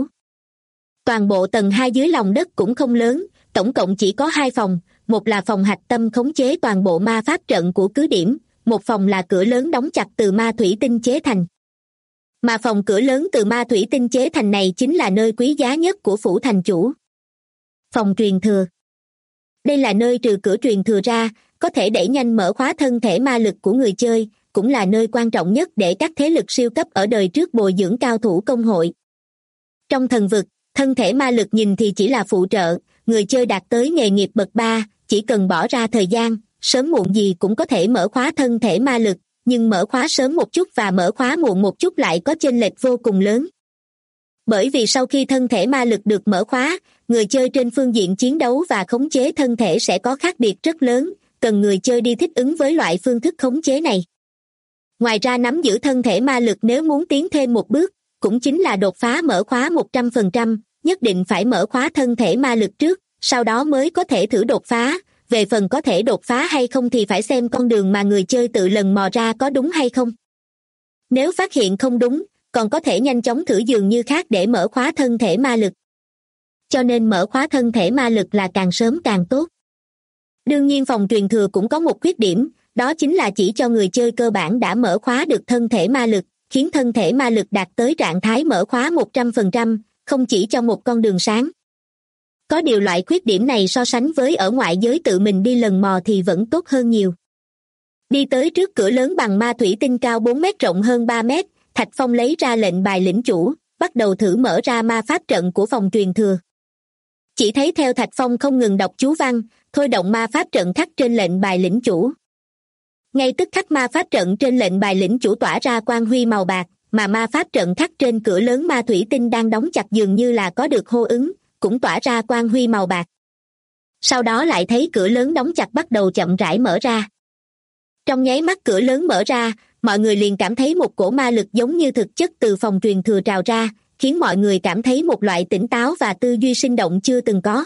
Toàn bộ tầng 2 dưới lòng đất cũng không lớn, tổng cộng chỉ có 2 phòng, một là phòng hạch tâm khống chế toàn bộ ma pháp trận của cứ điểm, một phòng là cửa lớn đóng chặt từ ma thủy tinh chế thành. Mà phòng cửa lớn từ ma thủy tinh chế thành này chính là nơi quý giá nhất của phủ thành chủ. Phòng truyền thừa. Đây là nơi trừ cửa truyền thừa ra, có thể đẩy nhanh mở khóa thân thể ma lực của người chơi, cũng là nơi quan trọng nhất để các thế lực siêu cấp ở đời trước bồi dưỡng cao thủ công hội. Trong thần vực, thân thể ma lực nhìn thì chỉ là phụ trợ, người chơi đạt tới nghề nghiệp bậc 3, chỉ cần bỏ ra thời gian, sớm muộn gì cũng có thể mở khóa thân thể ma lực, nhưng mở khóa sớm một chút và mở khóa muộn một chút lại có chênh lệch vô cùng lớn. Bởi vì sau khi thân thể ma lực được mở khóa, người chơi trên phương diện chiến đấu và khống chế thân thể sẽ có khác biệt rất lớn, cần người chơi đi thích ứng với loại phương thức khống chế này. Ngoài ra nắm giữ thân thể ma lực nếu muốn tiến thêm một bước, cũng chính là đột phá mở khóa 100%, nhất định phải mở khóa thân thể ma lực trước, sau đó mới có thể thử đột phá. Về phần có thể đột phá hay không thì phải xem con đường mà người chơi tự lần mò ra có đúng hay không. Nếu phát hiện không đúng, còn có thể nhanh chóng thử dường như khác để mở khóa thân thể ma lực. Cho nên mở khóa thân thể ma lực là càng sớm càng tốt. Đương nhiên phòng truyền thừa cũng có một khuyết điểm, đó chính là chỉ cho người chơi cơ bản đã mở khóa được thân thể ma lực, khiến thân thể ma lực đạt tới trạng thái mở khóa 100%, không chỉ cho một con đường sáng. Có điều loại khuyết điểm này so sánh với ở ngoại giới tự mình đi lần mò thì vẫn tốt hơn nhiều. Đi tới trước cửa lớn bằng ma thủy tinh cao 4 mét rộng hơn 3 mét, Thạch Phong lấy ra lệnh bài lĩnh chủ, bắt đầu thử mở ra ma pháp trận của phòng truyền thừa. Chỉ thấy theo Thạch Phong không ngừng đọc chú văn, thôi động ma pháp trận khắc trên lệnh bài lĩnh chủ. Ngay tức khắc ma pháp trận trên lệnh bài lĩnh chủ tỏa ra quang huy màu bạc, mà ma pháp trận khắc trên cửa lớn ma thủy tinh đang đóng chặt dường như là có được hô ứng, cũng tỏa ra quang huy màu bạc. Sau đó lại thấy cửa lớn đóng chặt bắt đầu chậm rãi mở ra. Trong nháy mắt cửa lớn mở ra, mọi người liền cảm thấy một cổ ma lực giống như thực chất từ phòng truyền thừa trào ra, khiến mọi người cảm thấy một loại tỉnh táo và tư duy sinh động chưa từng có.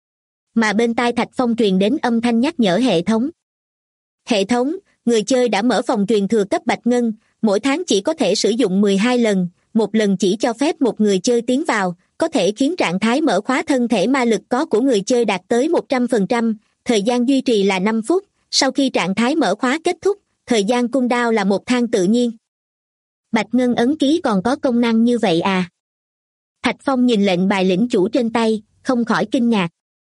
Mà bên tai Thạch Phong truyền đến âm thanh nhắc nhở hệ thống. Hệ thống, người chơi đã mở phòng truyền thừa cấp bạch ngân, mỗi tháng chỉ có thể sử dụng 12 lần, một lần chỉ cho phép một người chơi tiến vào, có thể khiến trạng thái mở khóa thân thể ma lực có của người chơi đạt tới 100%, thời gian duy trì là 5 phút, sau khi trạng thái mở khóa kết thúc, thời gian cooldown là một thang tự nhiên. Bạch ngân ấn ký còn có công năng như vậy à? Thạch Phong nhìn lệnh bài lĩnh chủ trên tay, không khỏi kinh ngạc.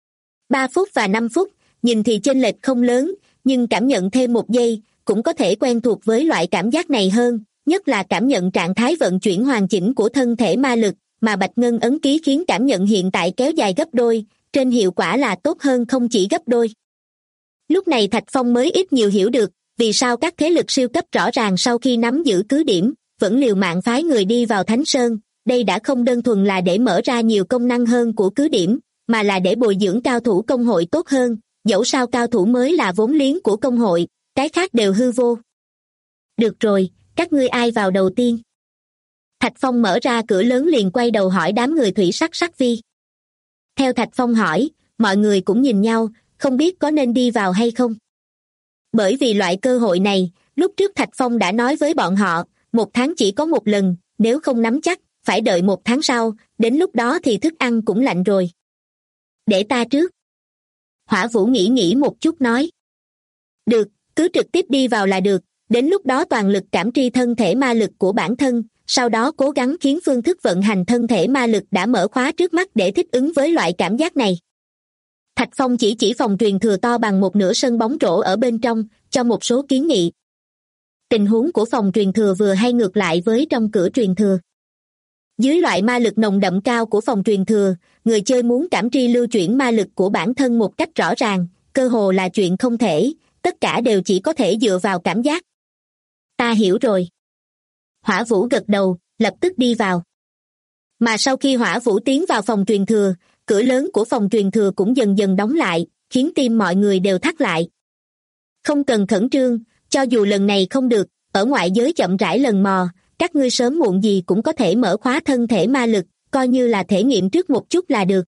3 phút và 5 phút, nhìn thì chênh lệch không lớn, nhưng cảm nhận thêm một giây, cũng có thể quen thuộc với loại cảm giác này hơn, nhất là cảm nhận trạng thái vận chuyển hoàn chỉnh của thân thể ma lực, mà bạch ngân ấn ký khiến cảm nhận hiện tại kéo dài gấp đôi, trên hiệu quả là tốt hơn không chỉ gấp đôi. Lúc này Thạch Phong mới ít nhiều hiểu được, vì sao các thế lực siêu cấp rõ ràng sau khi nắm giữ cứ điểm, vẫn liều mạng phái người đi vào Thánh Sơn, đây đã không đơn thuần là để mở ra nhiều công năng hơn của cứ điểm, mà là để bồi dưỡng cao thủ công hội tốt hơn, dẫu sao cao thủ mới là vốn liếng của công hội, cái khác đều hư vô. Được rồi, các ngươi ai vào đầu tiên? Thạch Phong mở ra cửa lớn liền quay đầu hỏi đám người thủy sắc sắc vi. Theo Thạch Phong hỏi, mọi người cũng nhìn nhau, không biết có nên đi vào hay không. Bởi vì loại cơ hội này, lúc trước Thạch Phong đã nói với bọn họ, 1 tháng chỉ có 1 lần, nếu không nắm chắc, phải đợi 1 tháng sau, đến lúc đó thì thức ăn cũng lạnh rồi. Để ta trước. Hỏa Vũ nghĩ một chút nói. Được, cứ trực tiếp đi vào là được, đến lúc đó toàn lực cảm tri thân thể ma lực của bản thân, sau đó cố gắng khiến phương thức vận hành thân thể ma lực đã mở khóa trước mắt để thích ứng với loại cảm giác này. Thạch Phong chỉ phòng truyền thừa to bằng 1/2 sân bóng rổ ở bên trong, cho một số kiến nghị. Tình huống của phòng truyền thừa vừa hay ngược lại với trong cửa truyền thừa. Dưới loại ma lực nồng đậm cao của phòng truyền thừa, người chơi muốn cảm tri lưu chuyển ma lực của bản thân một cách rõ ràng, cơ hồ là chuyện không thể, tất cả đều chỉ có thể dựa vào cảm giác. Ta hiểu rồi. Hỏa Vũ gật đầu, lập tức đi vào. Mà sau khi Hỏa Vũ tiến vào phòng truyền thừa, cửa lớn của phòng truyền thừa cũng dần dần đóng lại, khiến tim mọi người đều thắt lại. Không cần khẩn trương, cho dù lần này không được, ở ngoại giới chậm rãi lần mò, các ngươi sớm muộn gì cũng có thể mở khóa thân thể ma lực, coi như là thể nghiệm trước một chút là được.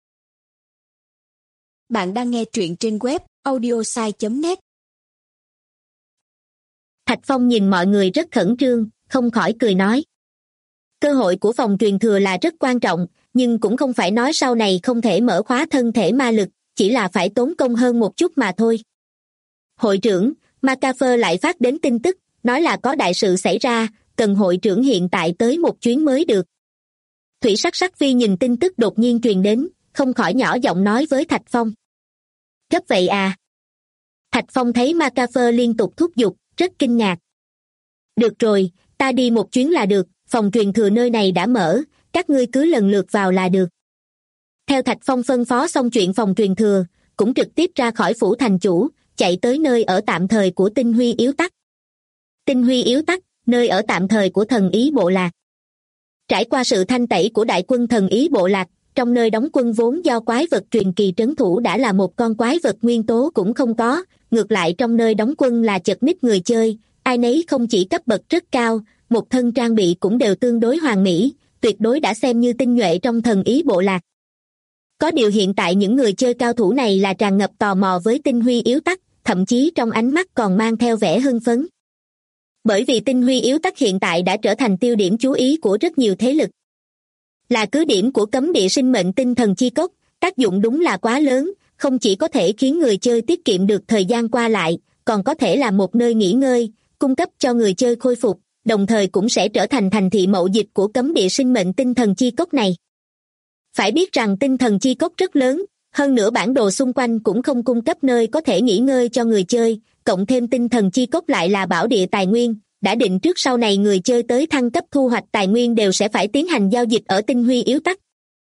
Bạn đang nghe truyện trên web audiosai.net. Thạch Phong nhìn mọi người rất khẩn trương, không khỏi cười nói. Cơ hội của phòng truyền thừa là rất quan trọng, nhưng cũng không phải nói sau này không thể mở khóa thân thể ma lực, chỉ là phải tốn công hơn một chút mà thôi. Hội trưởng, McAfee lại phát đến tin tức, nói là có đại sự xảy ra, cần hội trưởng hiện tại tới một chuyến mới được. Thủy sắc sắc vi nhìn tin tức đột nhiên truyền đến, không khỏi nhỏ giọng nói với Thạch Phong. Gấp vậy à? Thạch Phong thấy McAfee liên tục thúc giục, rất kinh ngạc. Được rồi, ta đi một chuyến là được, phòng truyền thừa nơi này đã mở, các ngươi cứ lần lượt vào là được. Theo Thạch Phong phân phó xong chuyện phòng truyền thừa, cũng trực tiếp ra khỏi phủ thành chủ, chạy tới nơi ở tạm thời của Tinh Huy Yếu Tắc. Tinh Huy Yếu Tắc, nơi ở tạm thời của thần ý bộ lạc. Trải qua sự thanh tẩy của đại quân thần ý bộ lạc, trong nơi đóng quân vốn do quái vật truyền kỳ trấn thủ đã là một con quái vật nguyên tố cũng không có, ngược lại trong nơi đóng quân là chật ních người chơi, ai nấy không chỉ cấp bậc rất cao, một thân trang bị cũng đều tương đối hoàn mỹ, tuyệt đối đã xem như tinh nhuệ trong thần ý bộ lạc. Có điều hiện tại những người chơi cao thủ này là tràn ngập tò mò với Tinh Huy Yếu Tắc, thậm chí trong ánh mắt còn mang theo vẻ hưng phấn. Bởi vì Tinh Huy Yếu Tắc hiện tại đã trở thành tiêu điểm chú ý của rất nhiều thế lực. Là cứ điểm của cấm địa sinh mệnh tinh thần chi cốc, tác dụng đúng là quá lớn, không chỉ có thể khiến người chơi tiết kiệm được thời gian qua lại, còn có thể là một nơi nghỉ ngơi, cung cấp cho người chơi khôi phục, đồng thời cũng sẽ trở thành thành thị mậu dịch của cấm địa sinh mệnh tinh thần chi cốc này. Phải biết rằng tinh thần chi cốc rất lớn, hơn nữa bản đồ xung quanh cũng không cung cấp nơi có thể nghỉ ngơi cho người chơi, cộng thêm tinh thần chi cốc lại là bảo địa tài nguyên, đã định trước sau này người chơi tới thăng cấp thu hoạch tài nguyên đều sẽ phải tiến hành giao dịch ở Tinh Huy Yếu Tắc.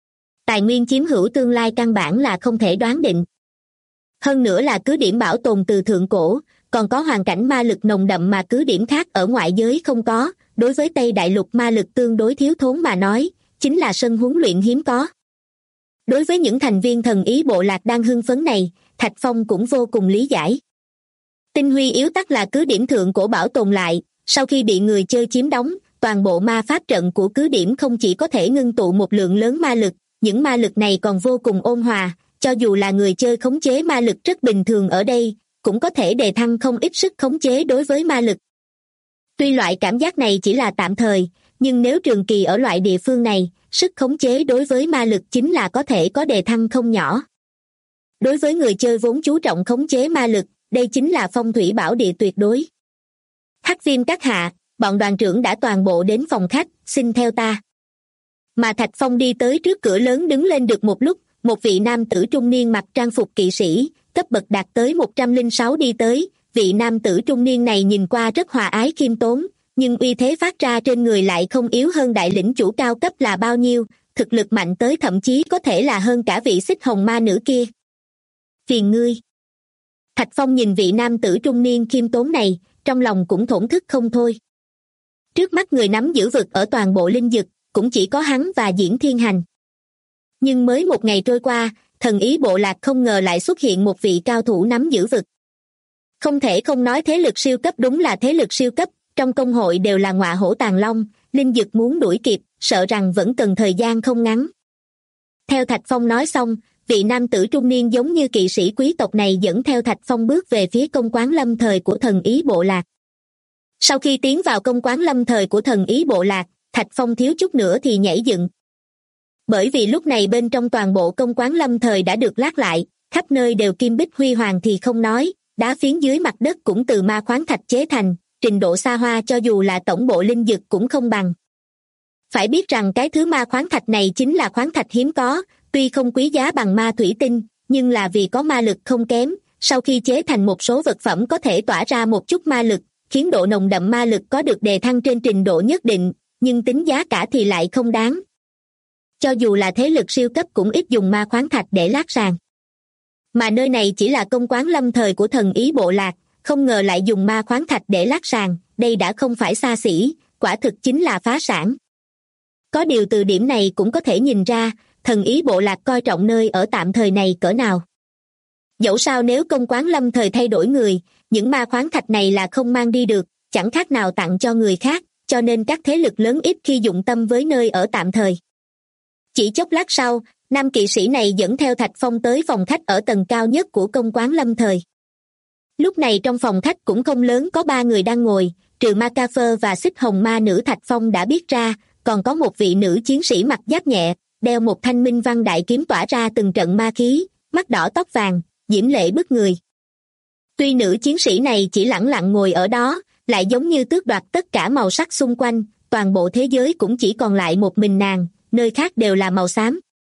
Tài nguyên chiếm hữu tương lai căn bản là không thể đoán định. Hơn nữa là cứ điểm bảo tồn từ thượng cổ, còn có hoàn cảnh ma lực nồng đậm mà cứ điểm khác ở ngoại giới không có, đối với Tây Đại Lục ma lực tương đối thiếu thốn mà nói, chính là sân huấn luyện hiếm có. Đối với những thành viên thần ý bộ lạc đang hưng phấn này, Thạch Phong cũng vô cùng lý giải. Tinh Huy Yếu Tắc là cứ điểm thượng cổ bảo tồn lại, sau khi bị người chơi chiếm đóng, toàn bộ ma pháp trận của cứ điểm không chỉ có thể ngưng tụ một lượng lớn ma lực, những ma lực này còn vô cùng ôn hòa, cho dù là người chơi khống chế ma lực rất bình thường ở đây, cũng có thể đề thăng không ít sức khống chế đối với ma lực. Tuy loại cảm giác này chỉ là tạm thời, nhưng nếu trường kỳ ở loại địa phương này, sức khống chế đối với ma lực chính là có thể có đề thăng không nhỏ. Đối với người chơi vốn chú trọng khống chế ma lực, đây chính là phong thủy bảo địa tuyệt đối. Hắc Viêm các hạ, bọn đoàn trưởng đã toàn bộ đến phòng khách, xin theo ta. Mà Thạch Phong đi tới trước cửa lớn đứng lên được một lúc, một vị nam tử trung niên mặc trang phục kỵ sĩ, cấp bậc đạt tới 106 đi tới. Vị nam tử trung niên này nhìn qua rất hòa ái khiêm tốn, nhưng uy thế phát ra trên người lại không yếu hơn đại lĩnh chủ cao cấp là bao nhiêu, thực lực mạnh tới thậm chí có thể là hơn cả vị xích hồng ma nữ kia. Phiền ngươi. Thạch Phong nhìn vị nam tử trung niên khiêm tốn này, trong lòng cũng thổn thức không thôi. Trước mắt người nắm giữ vực ở toàn bộ linh dực, cũng chỉ có hắn và Diễn Thiên Hành. Nhưng mới một ngày trôi qua, thần ý bộ lạc không ngờ lại xuất hiện một vị cao thủ nắm giữ vực. Không thể không nói thế lực siêu cấp đúng là thế lực siêu cấp, trong công hội đều là ngọa hổ tàng long, Linh Dực muốn đuổi kịp, sợ rằng vẫn cần thời gian không ngắn. Theo Thạch Phong nói xong, vị nam tử trung niên giống như kỵ sĩ quý tộc này dẫn theo Thạch Phong bước về phía công quán lâm thời của thần ý bộ lạc. Sau khi tiến vào công quán lâm thời của thần ý bộ lạc, Thạch Phong thiếu chút nữa thì nhảy dựng. Bởi vì lúc này bên trong toàn bộ công quán lâm thời đã được lát lại, khắp nơi đều kim bích huy hoàng thì không nói, đá phiến dưới mặt đất cũng từ ma khoáng thạch chế thành, trình độ xa hoa cho dù là tổng bộ linh dực cũng không bằng. Phải biết rằng cái thứ ma khoáng thạch này chính là khoáng thạch hiếm có, tuy không quý giá bằng ma thủy tinh, nhưng là vì có ma lực không kém, sau khi chế thành một số vật phẩm có thể tỏa ra một chút ma lực, khiến độ nồng đậm ma lực có được đề thăng trên trình độ nhất định, nhưng tính giá cả thì lại không đáng. Cho dù là thế lực siêu cấp cũng ít dùng ma khoáng thạch để lát sàn. Mà nơi này chỉ là công quán lâm thời của thần ý bộ lạc, không ngờ lại dùng ma khoáng thạch để lát sàn, đây đã không phải xa xỉ, quả thực chính là phá sản. Có điều từ điểm này cũng có thể nhìn ra, thần ý bộ lạc coi trọng nơi ở tạm thời này cỡ nào. Dẫu sao nếu công quán lâm thời thay đổi người, những ma khoáng thạch này là không mang đi được, chẳng khác nào tặng cho người khác, cho nên các thế lực lớn ít khi dụng tâm với nơi ở tạm thời. Chỉ chốc lát sau, nam kỵ sĩ này dẫn theo Thạch Phong tới phòng khách ở tầng cao nhất của công quán lâm thời. Lúc này trong phòng khách cũng không lớn, có 3 người đang ngồi, trừ ma ca phơ và xích hồng ma nữ Thạch Phong đã biết ra, còn có một vị nữ chiến sĩ mặc giáp nhẹ, đeo một thanh minh văn đại kiếm tỏa ra từng trận ma khí, mắt đỏ tóc vàng, diễm lệ bức người. Tuy nữ chiến sĩ này chỉ lẳng lặng ngồi ở đó, lại giống như tước đoạt tất cả màu sắc xung quanh, toàn bộ thế giới cũng chỉ còn lại một mình nàng, nơi khác đều là màu xám.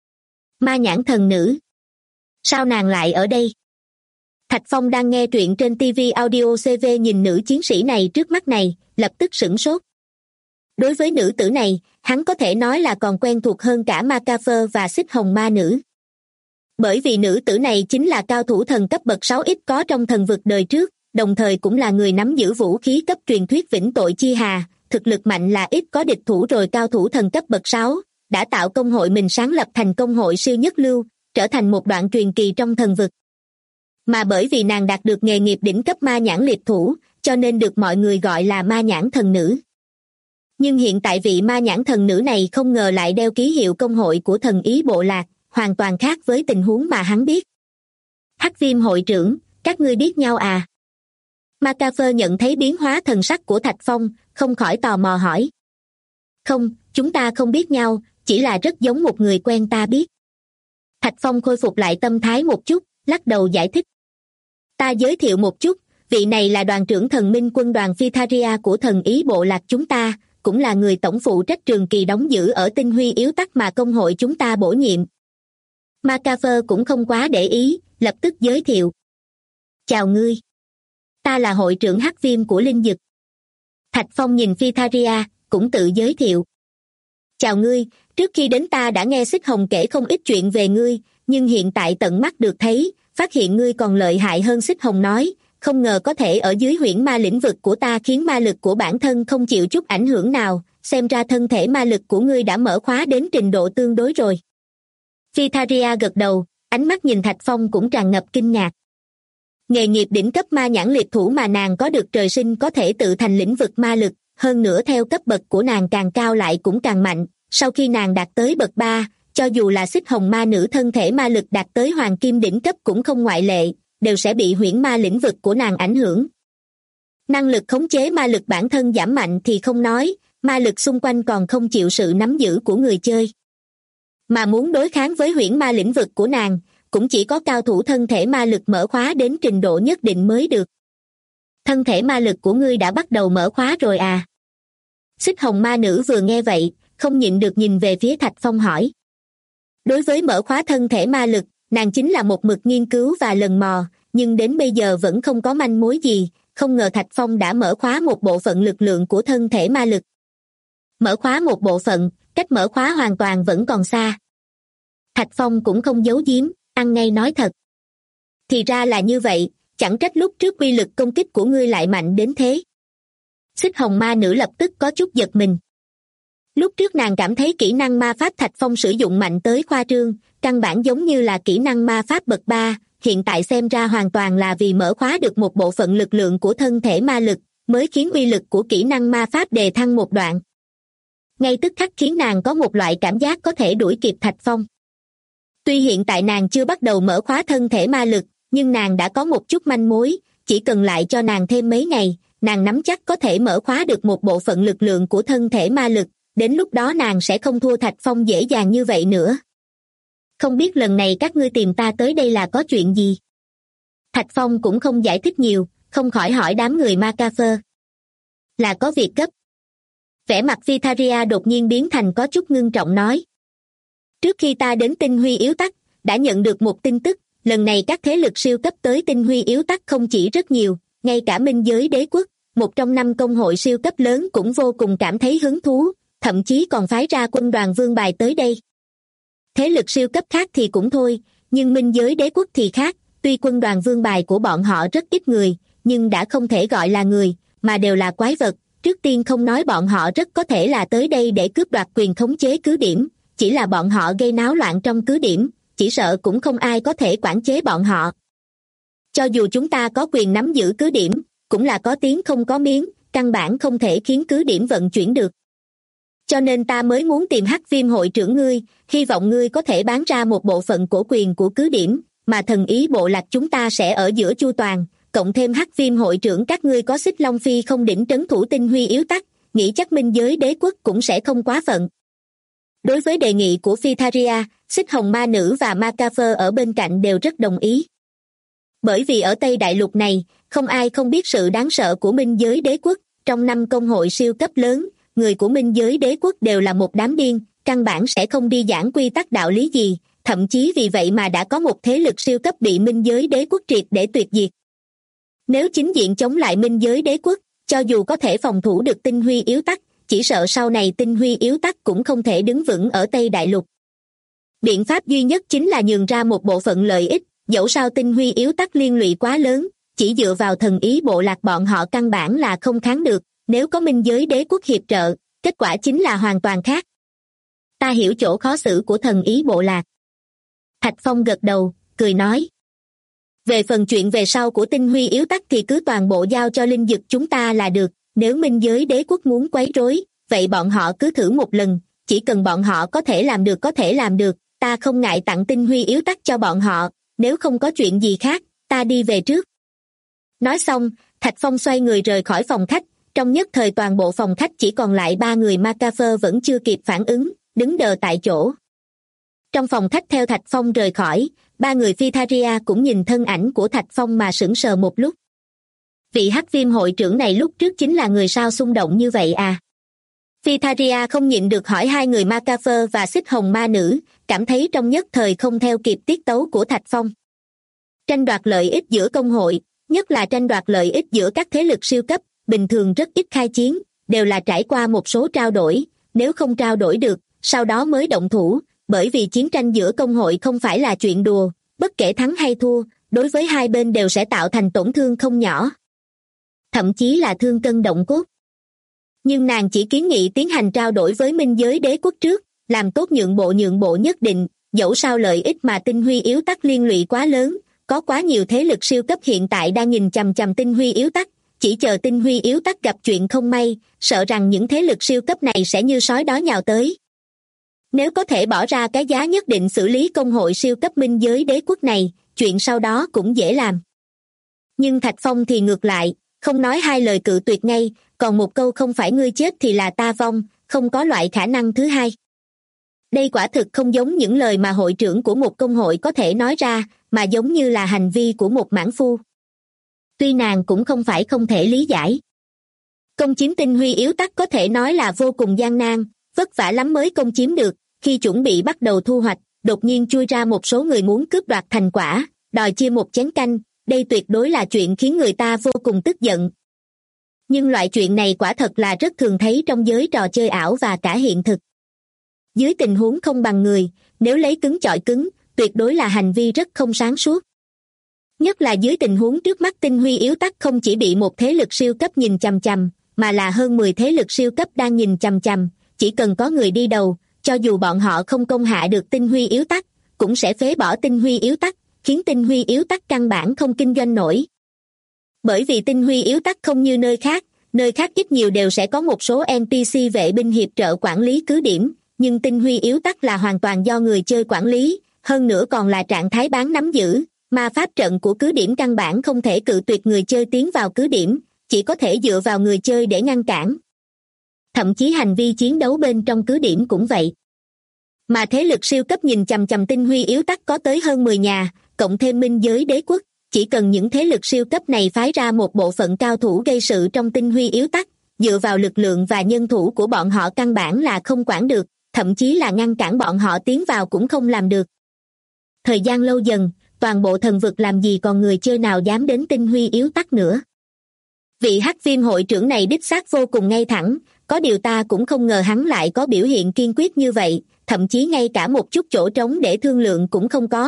Ma nhãn thần nữ. Sao nàng lại ở đây? Thạch Phong đang nghe truyện trên TV Audio CV nhìn nữ chiến sĩ này trước mắt này, lập tức sửng sốt. Đối với nữ tử này, hắn có thể nói là còn quen thuộc hơn cả ma ca phơ và xích hồng ma nữ. Bởi vì nữ tử này chính là cao thủ thần cấp bậc 6 ít có trong thần vực đời trước, đồng thời cũng là người nắm giữ vũ khí cấp truyền thuyết vĩnh tội chi hà, thực lực mạnh là ít có địch thủ rồi. Cao thủ thần cấp bậc 6, đã tạo công hội mình sáng lập thành công hội siêu nhất lưu, trở thành một đoạn truyền kỳ trong thần vực. Mà bởi vì nàng đạt được nghề nghiệp đỉnh cấp ma nhãn liệt thủ, cho nên được mọi người gọi là ma nhãn thần nữ. Nhưng hiện tại vị ma nhãn thần nữ này không ngờ lại đeo ký hiệu công hội của thần ý bộ lạc, hoàn toàn khác với tình huống mà hắn biết. Hắc Viêm hội trưởng, các ngươi biết nhau à? Ma ca phơ nhận thấy biến hóa thần sắc của Thạch Phong, không khỏi tò mò hỏi. Không, chúng ta không biết nhau, chỉ là rất giống một người quen ta biết. Thạch Phong khôi phục lại tâm thái một chút, lắc đầu giải thích. Ta giới thiệu một chút, vị này là đoàn trưởng thần minh quân đoàn Phytharia của thần ý bộ lạc chúng ta, cũng là người tổng phụ trách trường kỳ đóng giữ ở tinh huy yếu tắc mà công hội chúng ta bổ nhiệm. Ma ca phơ cũng không quá để ý, lập tức giới thiệu. Chào ngươi. Ta là hội trưởng Hắc Viêm của Linh Dực. Thạch Phong nhìn Phytharia, cũng tự giới thiệu. Chào ngươi, trước khi đến ta đã nghe xích hồng kể không ít chuyện về ngươi, nhưng hiện tại tận mắt được thấy, phát hiện ngươi còn lợi hại hơn xích hồng nói, không ngờ có thể ở dưới huyễn ma lĩnh vực của ta khiến ma lực của bản thân không chịu chút ảnh hưởng nào, xem ra thân thể ma lực của ngươi đã mở khóa đến trình độ tương đối rồi. Phytharia gật đầu, ánh mắt nhìn Thạch Phong cũng tràn ngập kinh ngạc. Nghề nghiệp đỉnh cấp ma nhãn liệt thủ mà nàng có được trời sinh có thể tự thành lĩnh vực ma lực, hơn nữa theo cấp bậc của nàng càng cao lại cũng càng mạnh, sau khi nàng đạt tới bậc 3, cho dù là xích hồng ma nữ thân thể ma lực đạt tới hoàng kim đỉnh cấp cũng không ngoại lệ, đều sẽ bị huyễn ma lĩnh vực của nàng ảnh hưởng. Năng lực khống chế ma lực bản thân giảm mạnh thì không nói, ma lực xung quanh còn không chịu sự nắm giữ của người chơi. Mà muốn đối kháng với huyễn ma lĩnh vực của nàng, cũng chỉ có cao thủ thân thể ma lực mở khóa đến trình độ nhất định mới được. Thân thể ma lực của ngươi đã bắt đầu mở khóa rồi à? Xích hồng ma nữ vừa nghe vậy, không nhịn được nhìn về phía Thạch Phong hỏi. Đối với mở khóa thân thể ma lực, nàng chính là một mực nghiên cứu và lần mò, nhưng đến bây giờ vẫn không có manh mối gì, không ngờ Thạch Phong đã mở khóa một bộ phận lực lượng của thân thể ma lực. Mở khóa một bộ phận, cách mở khóa hoàn toàn vẫn còn xa. Thạch Phong cũng không giấu giếm, ăn ngay nói thật. Thì ra là như vậy, chẳng trách lúc trước uy lực công kích của ngươi lại mạnh đến thế. Xích hồng ma nữ lập tức có chút giật mình. Lúc trước nàng cảm thấy kỹ năng ma pháp Thạch Phong sử dụng mạnh tới khoa trương, căn bản giống như là kỹ năng ma pháp bậc 3, hiện tại xem ra hoàn toàn là vì mở khóa được một bộ phận lực lượng của thân thể ma lực, mới khiến uy lực của kỹ năng ma pháp đề thăng một đoạn. Ngay tức khắc khiến nàng có một loại cảm giác có thể đuổi kịp Thạch Phong. Tuy hiện tại nàng chưa bắt đầu mở khóa thân thể ma lực, nhưng nàng đã có một chút manh mối, chỉ cần lại cho nàng thêm mấy ngày, nàng nắm chắc có thể mở khóa được một bộ phận lực lượng của thân thể ma lực, đến lúc đó nàng sẽ không thua Thạch Phong dễ dàng như vậy nữa. Không biết lần này các ngươi tìm ta tới đây là có chuyện gì? Thạch Phong cũng không giải thích nhiều, không khỏi hỏi đám người Macafer. Là có việc gấp. Vẻ mặt Vitharia đột nhiên biến thành có chút ngưng trọng nói. Trước khi ta đến Tinh Huy Yếu Tắc, đã nhận được một tin tức, lần này các thế lực siêu cấp tới Tinh Huy Yếu Tắc không chỉ rất nhiều, ngay cả Minh Giới Đế Quốc, một trong 5 công hội siêu cấp lớn cũng vô cùng cảm thấy hứng thú, thậm chí còn phái ra quân đoàn Vương Bài tới đây. Thế lực siêu cấp khác thì cũng thôi, nhưng Minh Giới Đế Quốc thì khác, tuy quân đoàn Vương Bài của bọn họ rất ít người, nhưng đã không thể gọi là người, mà đều là quái vật. Trước tiên không nói bọn họ rất có thể là tới đây để cướp đoạt quyền khống chế cứ điểm, chỉ là bọn họ gây náo loạn trong cứ điểm, chỉ sợ cũng không ai có thể quản chế bọn họ. Cho dù chúng ta có quyền nắm giữ cứ điểm, cũng là có tiếng không có miếng, căn bản không thể khiến cứ điểm vận chuyển được. Cho nên ta mới muốn tìm Hắc Viêm hội trưởng ngươi, hy vọng ngươi có thể bán ra một bộ phận cổ quyền của cứ điểm, mà thần ý bộ lạc chúng ta sẽ ở giữa chu toàn, cộng thêm Hắc Viêm hội trưởng các ngươi có Xích Long Phi không đỉnh trấn thủ Tinh Huy Yếu Tắc, nghĩ chắc Minh Giới Đế Quốc cũng sẽ không quá phận. Đối với đề nghị của Vitharia, Xích Hồng Ma Nữ và Macafer ở bên cạnh đều rất đồng ý. Bởi vì ở Tây Đại Lục này, không ai không biết sự đáng sợ của Minh Giới Đế Quốc, trong 5 công hội siêu cấp lớn, người của Minh Giới Đế Quốc đều là một đám điên, căn bản sẽ không đi giảng quy tắc đạo lý gì, thậm chí vì vậy mà đã có một thế lực siêu cấp bị Minh Giới Đế Quốc triệt để tuyệt diệt. Nếu chính diện chống lại Minh Giới Đế Quốc, cho dù có thể phòng thủ được Tinh Huy Yếu Tắc, chỉ sợ sau này Tinh Huy Yếu Tắc cũng không thể đứng vững ở Tây Đại Lục. Biện pháp duy nhất chính là nhường ra một bộ phận lợi ích, dẫu sao Tinh Huy Yếu Tắc liên lụy quá lớn, chỉ dựa vào thần ý bộ lạc bọn họ căn bản là không kháng được, nếu có Minh Giới Đế Quốc hiệp trợ, kết quả chính là hoàn toàn khác. Ta hiểu chỗ khó xử của thần ý bộ lạc. Thạch Phong gật đầu, cười nói. Về phần chuyện về sau của Tinh Huy Yếu Tắc thì cứ toàn bộ giao cho linh dực chúng ta là được, nếu Minh Giới Đế Quốc muốn quấy rối, vậy bọn họ cứ thử một lần, chỉ cần bọn họ có thể làm được, ta không ngại tặng Tinh Huy Yếu Tắc cho bọn họ, nếu không có chuyện gì khác, ta đi về trước. Nói xong, Thạch Phong xoay người rời khỏi phòng khách, trong nhất thời toàn bộ phòng khách chỉ còn lại 3 người Macafer vẫn chưa kịp phản ứng, đứng đờ tại chỗ. Trong phòng khách theo Thạch Phong rời khỏi, 3 người Vitharia cũng nhìn thân ảnh của Thạch Phong mà sững sờ một lúc. Vị Hắc Viêm hội trưởng này lúc trước chính là người sao xung động như vậy à? Vitharia không nhịn được hỏi 2 người Macafer và Xích Hồng Ma Nữ, cảm thấy trong nhất thời không theo kịp tiết tấu của Thạch Phong. Tranh đoạt lợi ích giữa công hội, nhất là tranh đoạt lợi ích giữa các thế lực siêu cấp, bình thường rất ít khai chiến, đều là trải qua một số trao đổi, nếu không trao đổi được, sau đó mới động thủ, bởi vì chiến tranh giữa công hội không phải là chuyện đùa, bất kể thắng hay thua, đối với hai bên đều sẽ tạo thành tổn thương không nhỏ. Thậm chí là thương cân động cốt. Nhưng nàng chỉ kiến nghị tiến hành trao đổi với Minh Giới Đế Quốc trước, làm tốt nhượng bộ nhất định, dẫu sao lợi ích mà Tinh Huy Yếu Tắc liên lụy quá lớn, có quá nhiều thế lực siêu cấp hiện tại đang nhìn chằm chằm Tinh Huy Yếu Tắc, chỉ chờ Tinh Huy Yếu Tắc gặp chuyện không may, sợ rằng những thế lực siêu cấp này sẽ như sói đói nhào tới. Nếu có thể bỏ ra cái giá nhất định xử lý công hội siêu cấp Minh Giới Đế Quốc này, chuyện sau đó cũng dễ làm. Nhưng Thạch Phong thì ngược lại, không nói 2 lời cự tuyệt ngay, còn một câu không phải ngươi chết thì là ta vong, không có loại khả năng thứ hai. Đây quả thực không giống những lời mà hội trưởng của một công hội có thể nói ra, mà giống như là hành vi của một mãn phu. Tuy nàng cũng không phải không thể lý giải. Công chiếm Tinh Huy Yếu Tắc có thể nói là vô cùng gian nan, vất vả lắm mới công chiếm được, khi chuẩn bị bắt đầu thu hoạch, đột nhiên chui ra một số người muốn cướp đoạt thành quả, đòi chia một chén canh, đây tuyệt đối là chuyện khiến người ta vô cùng tức giận. Nhưng loại chuyện này quả thật là rất thường thấy trong giới trò chơi ảo và cả hiện thực. Dưới tình huống không bằng người, nếu lấy cứng chọi cứng, tuyệt đối là hành vi rất không sáng suốt. Nhất là dưới tình huống trước mắt Tinh Huy Yếu Tắc không chỉ bị một thế lực siêu cấp nhìn chằm chằm, mà là hơn 10 thế lực siêu cấp đang nhìn chằm chằm, chỉ cần có người đi đầu, cho dù bọn họ không công hạ được Tinh Huy Yếu Tắc, cũng sẽ phế bỏ Tinh Huy Yếu Tắc, khiến tinh huy yếu tắc căn bản không kinh doanh nổi. Bởi vì tinh huy yếu tắc không như nơi khác ít nhiều đều sẽ có một số NPC vệ binh hiệp trợ quản lý cứ điểm, nhưng tinh huy yếu tắc là hoàn toàn do người chơi quản lý, hơn nữa còn là trạng thái bán nắm giữ, ma pháp trận của cứ điểm căn bản không thể cự tuyệt người chơi tiến vào cứ điểm, chỉ có thể dựa vào người chơi để ngăn cản. Thậm chí hành vi chiến đấu bên trong cứ điểm cũng vậy. Mà thế lực siêu cấp nhìn chằm chằm tinh huy yếu tắc có tới hơn 10 nhà, cộng thêm minh giới đế quốc, chỉ cần những thế lực siêu cấp này phái ra một bộ phận cao thủ gây sự trong tinh huy yếu tắc, dựa vào lực lượng và nhân thủ của bọn họ căn bản là không quản được, thậm chí là ngăn cản bọn họ tiến vào cũng không làm được. Thời gian lâu dần, toàn bộ thần vực làm gì còn người chơi nào dám đến tinh huy yếu tắc nữa. Vị hắc viêm hội trưởng này đích xác vô cùng ngay thẳng, có điều ta cũng không ngờ hắn lại có biểu hiện kiên quyết như vậy, thậm chí ngay cả một chút chỗ trống để thương lượng cũng không có.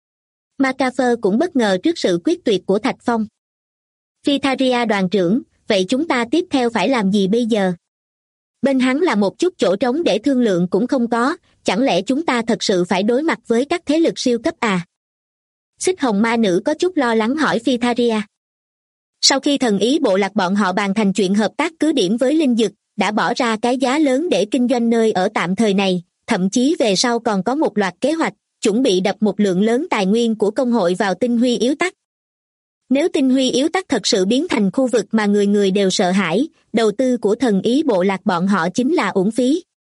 Macafer cũng bất ngờ trước sự quyết tuyệt của Thạch Phong. Phytharia đoàn trưởng, vậy chúng ta tiếp theo phải làm gì bây giờ? Bên hắn là một chút chỗ trống để thương lượng cũng không có, chẳng lẽ chúng ta thật sự phải đối mặt với các thế lực siêu cấp à? Xích hồng ma nữ có chút lo lắng hỏi Phytharia. Sau khi thần ý bộ lạc bọn họ bàn thành chuyện hợp tác cứ điểm với linh dực, đã bỏ ra cái giá lớn để kinh doanh nơi ở tạm thời này, thậm chí về sau còn có một loạt kế hoạch, chuẩn bị đập một lượng lớn tài nguyên của công hội vào tinh huy yếu tắc. Nếu tinh huy yếu tắc thật sự biến thành khu vực mà người người đều sợ hãi, đầu tư của thần ý bộ lạc bọn họ chính là uổng phí.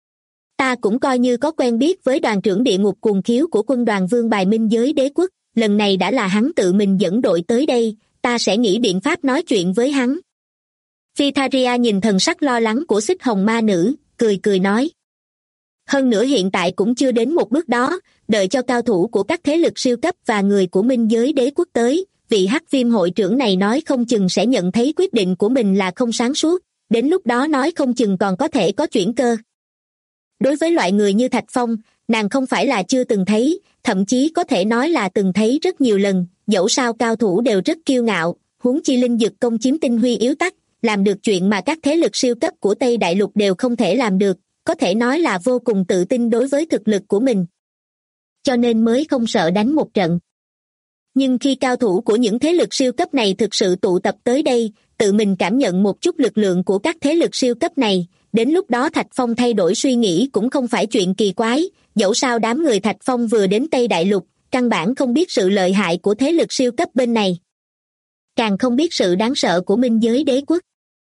Ta cũng coi như có quen biết với đoàn trưởng địa ngục cuồng khiếu của quân đoàn vương bài minh giới đế quốc, lần này đã là hắn tự mình dẫn đội tới đây, ta sẽ nghĩ biện pháp nói chuyện với hắn. Phytharia nhìn thần sắc lo lắng của xích hồng ma nữ, cười nói. Hơn nữa hiện tại cũng chưa đến một bước đó, đợi cho cao thủ của các thế lực siêu cấp và người của minh giới đế quốc tới, vị hắc viêm hội trưởng này nói không chừng sẽ nhận thấy quyết định của mình là không sáng suốt, đến lúc đó nói không chừng còn có thể có chuyển cơ. Đối với loại người như Thạch Phong, nàng không phải là chưa từng thấy, thậm chí có thể nói là từng thấy rất nhiều lần, dẫu sao cao thủ đều rất kiêu ngạo, huống chi linh dực công chiếm tinh huy yếu tắc, làm được chuyện mà các thế lực siêu cấp của Tây Đại Lục đều không thể làm được, có thể nói là vô cùng tự tin đối với thực lực của mình. Cho nên mới không sợ đánh một trận. Nhưng khi cao thủ của những thế lực siêu cấp này thực sự tụ tập tới đây, tự mình cảm nhận một chút lực lượng của các thế lực siêu cấp này, đến lúc đó Thạch Phong thay đổi suy nghĩ cũng không phải chuyện kỳ quái, dẫu sao đám người Thạch Phong vừa đến Tây Đại Lục, căn bản không biết sự lợi hại của thế lực siêu cấp bên này. Càng không biết sự đáng sợ của minh giới đế quốc.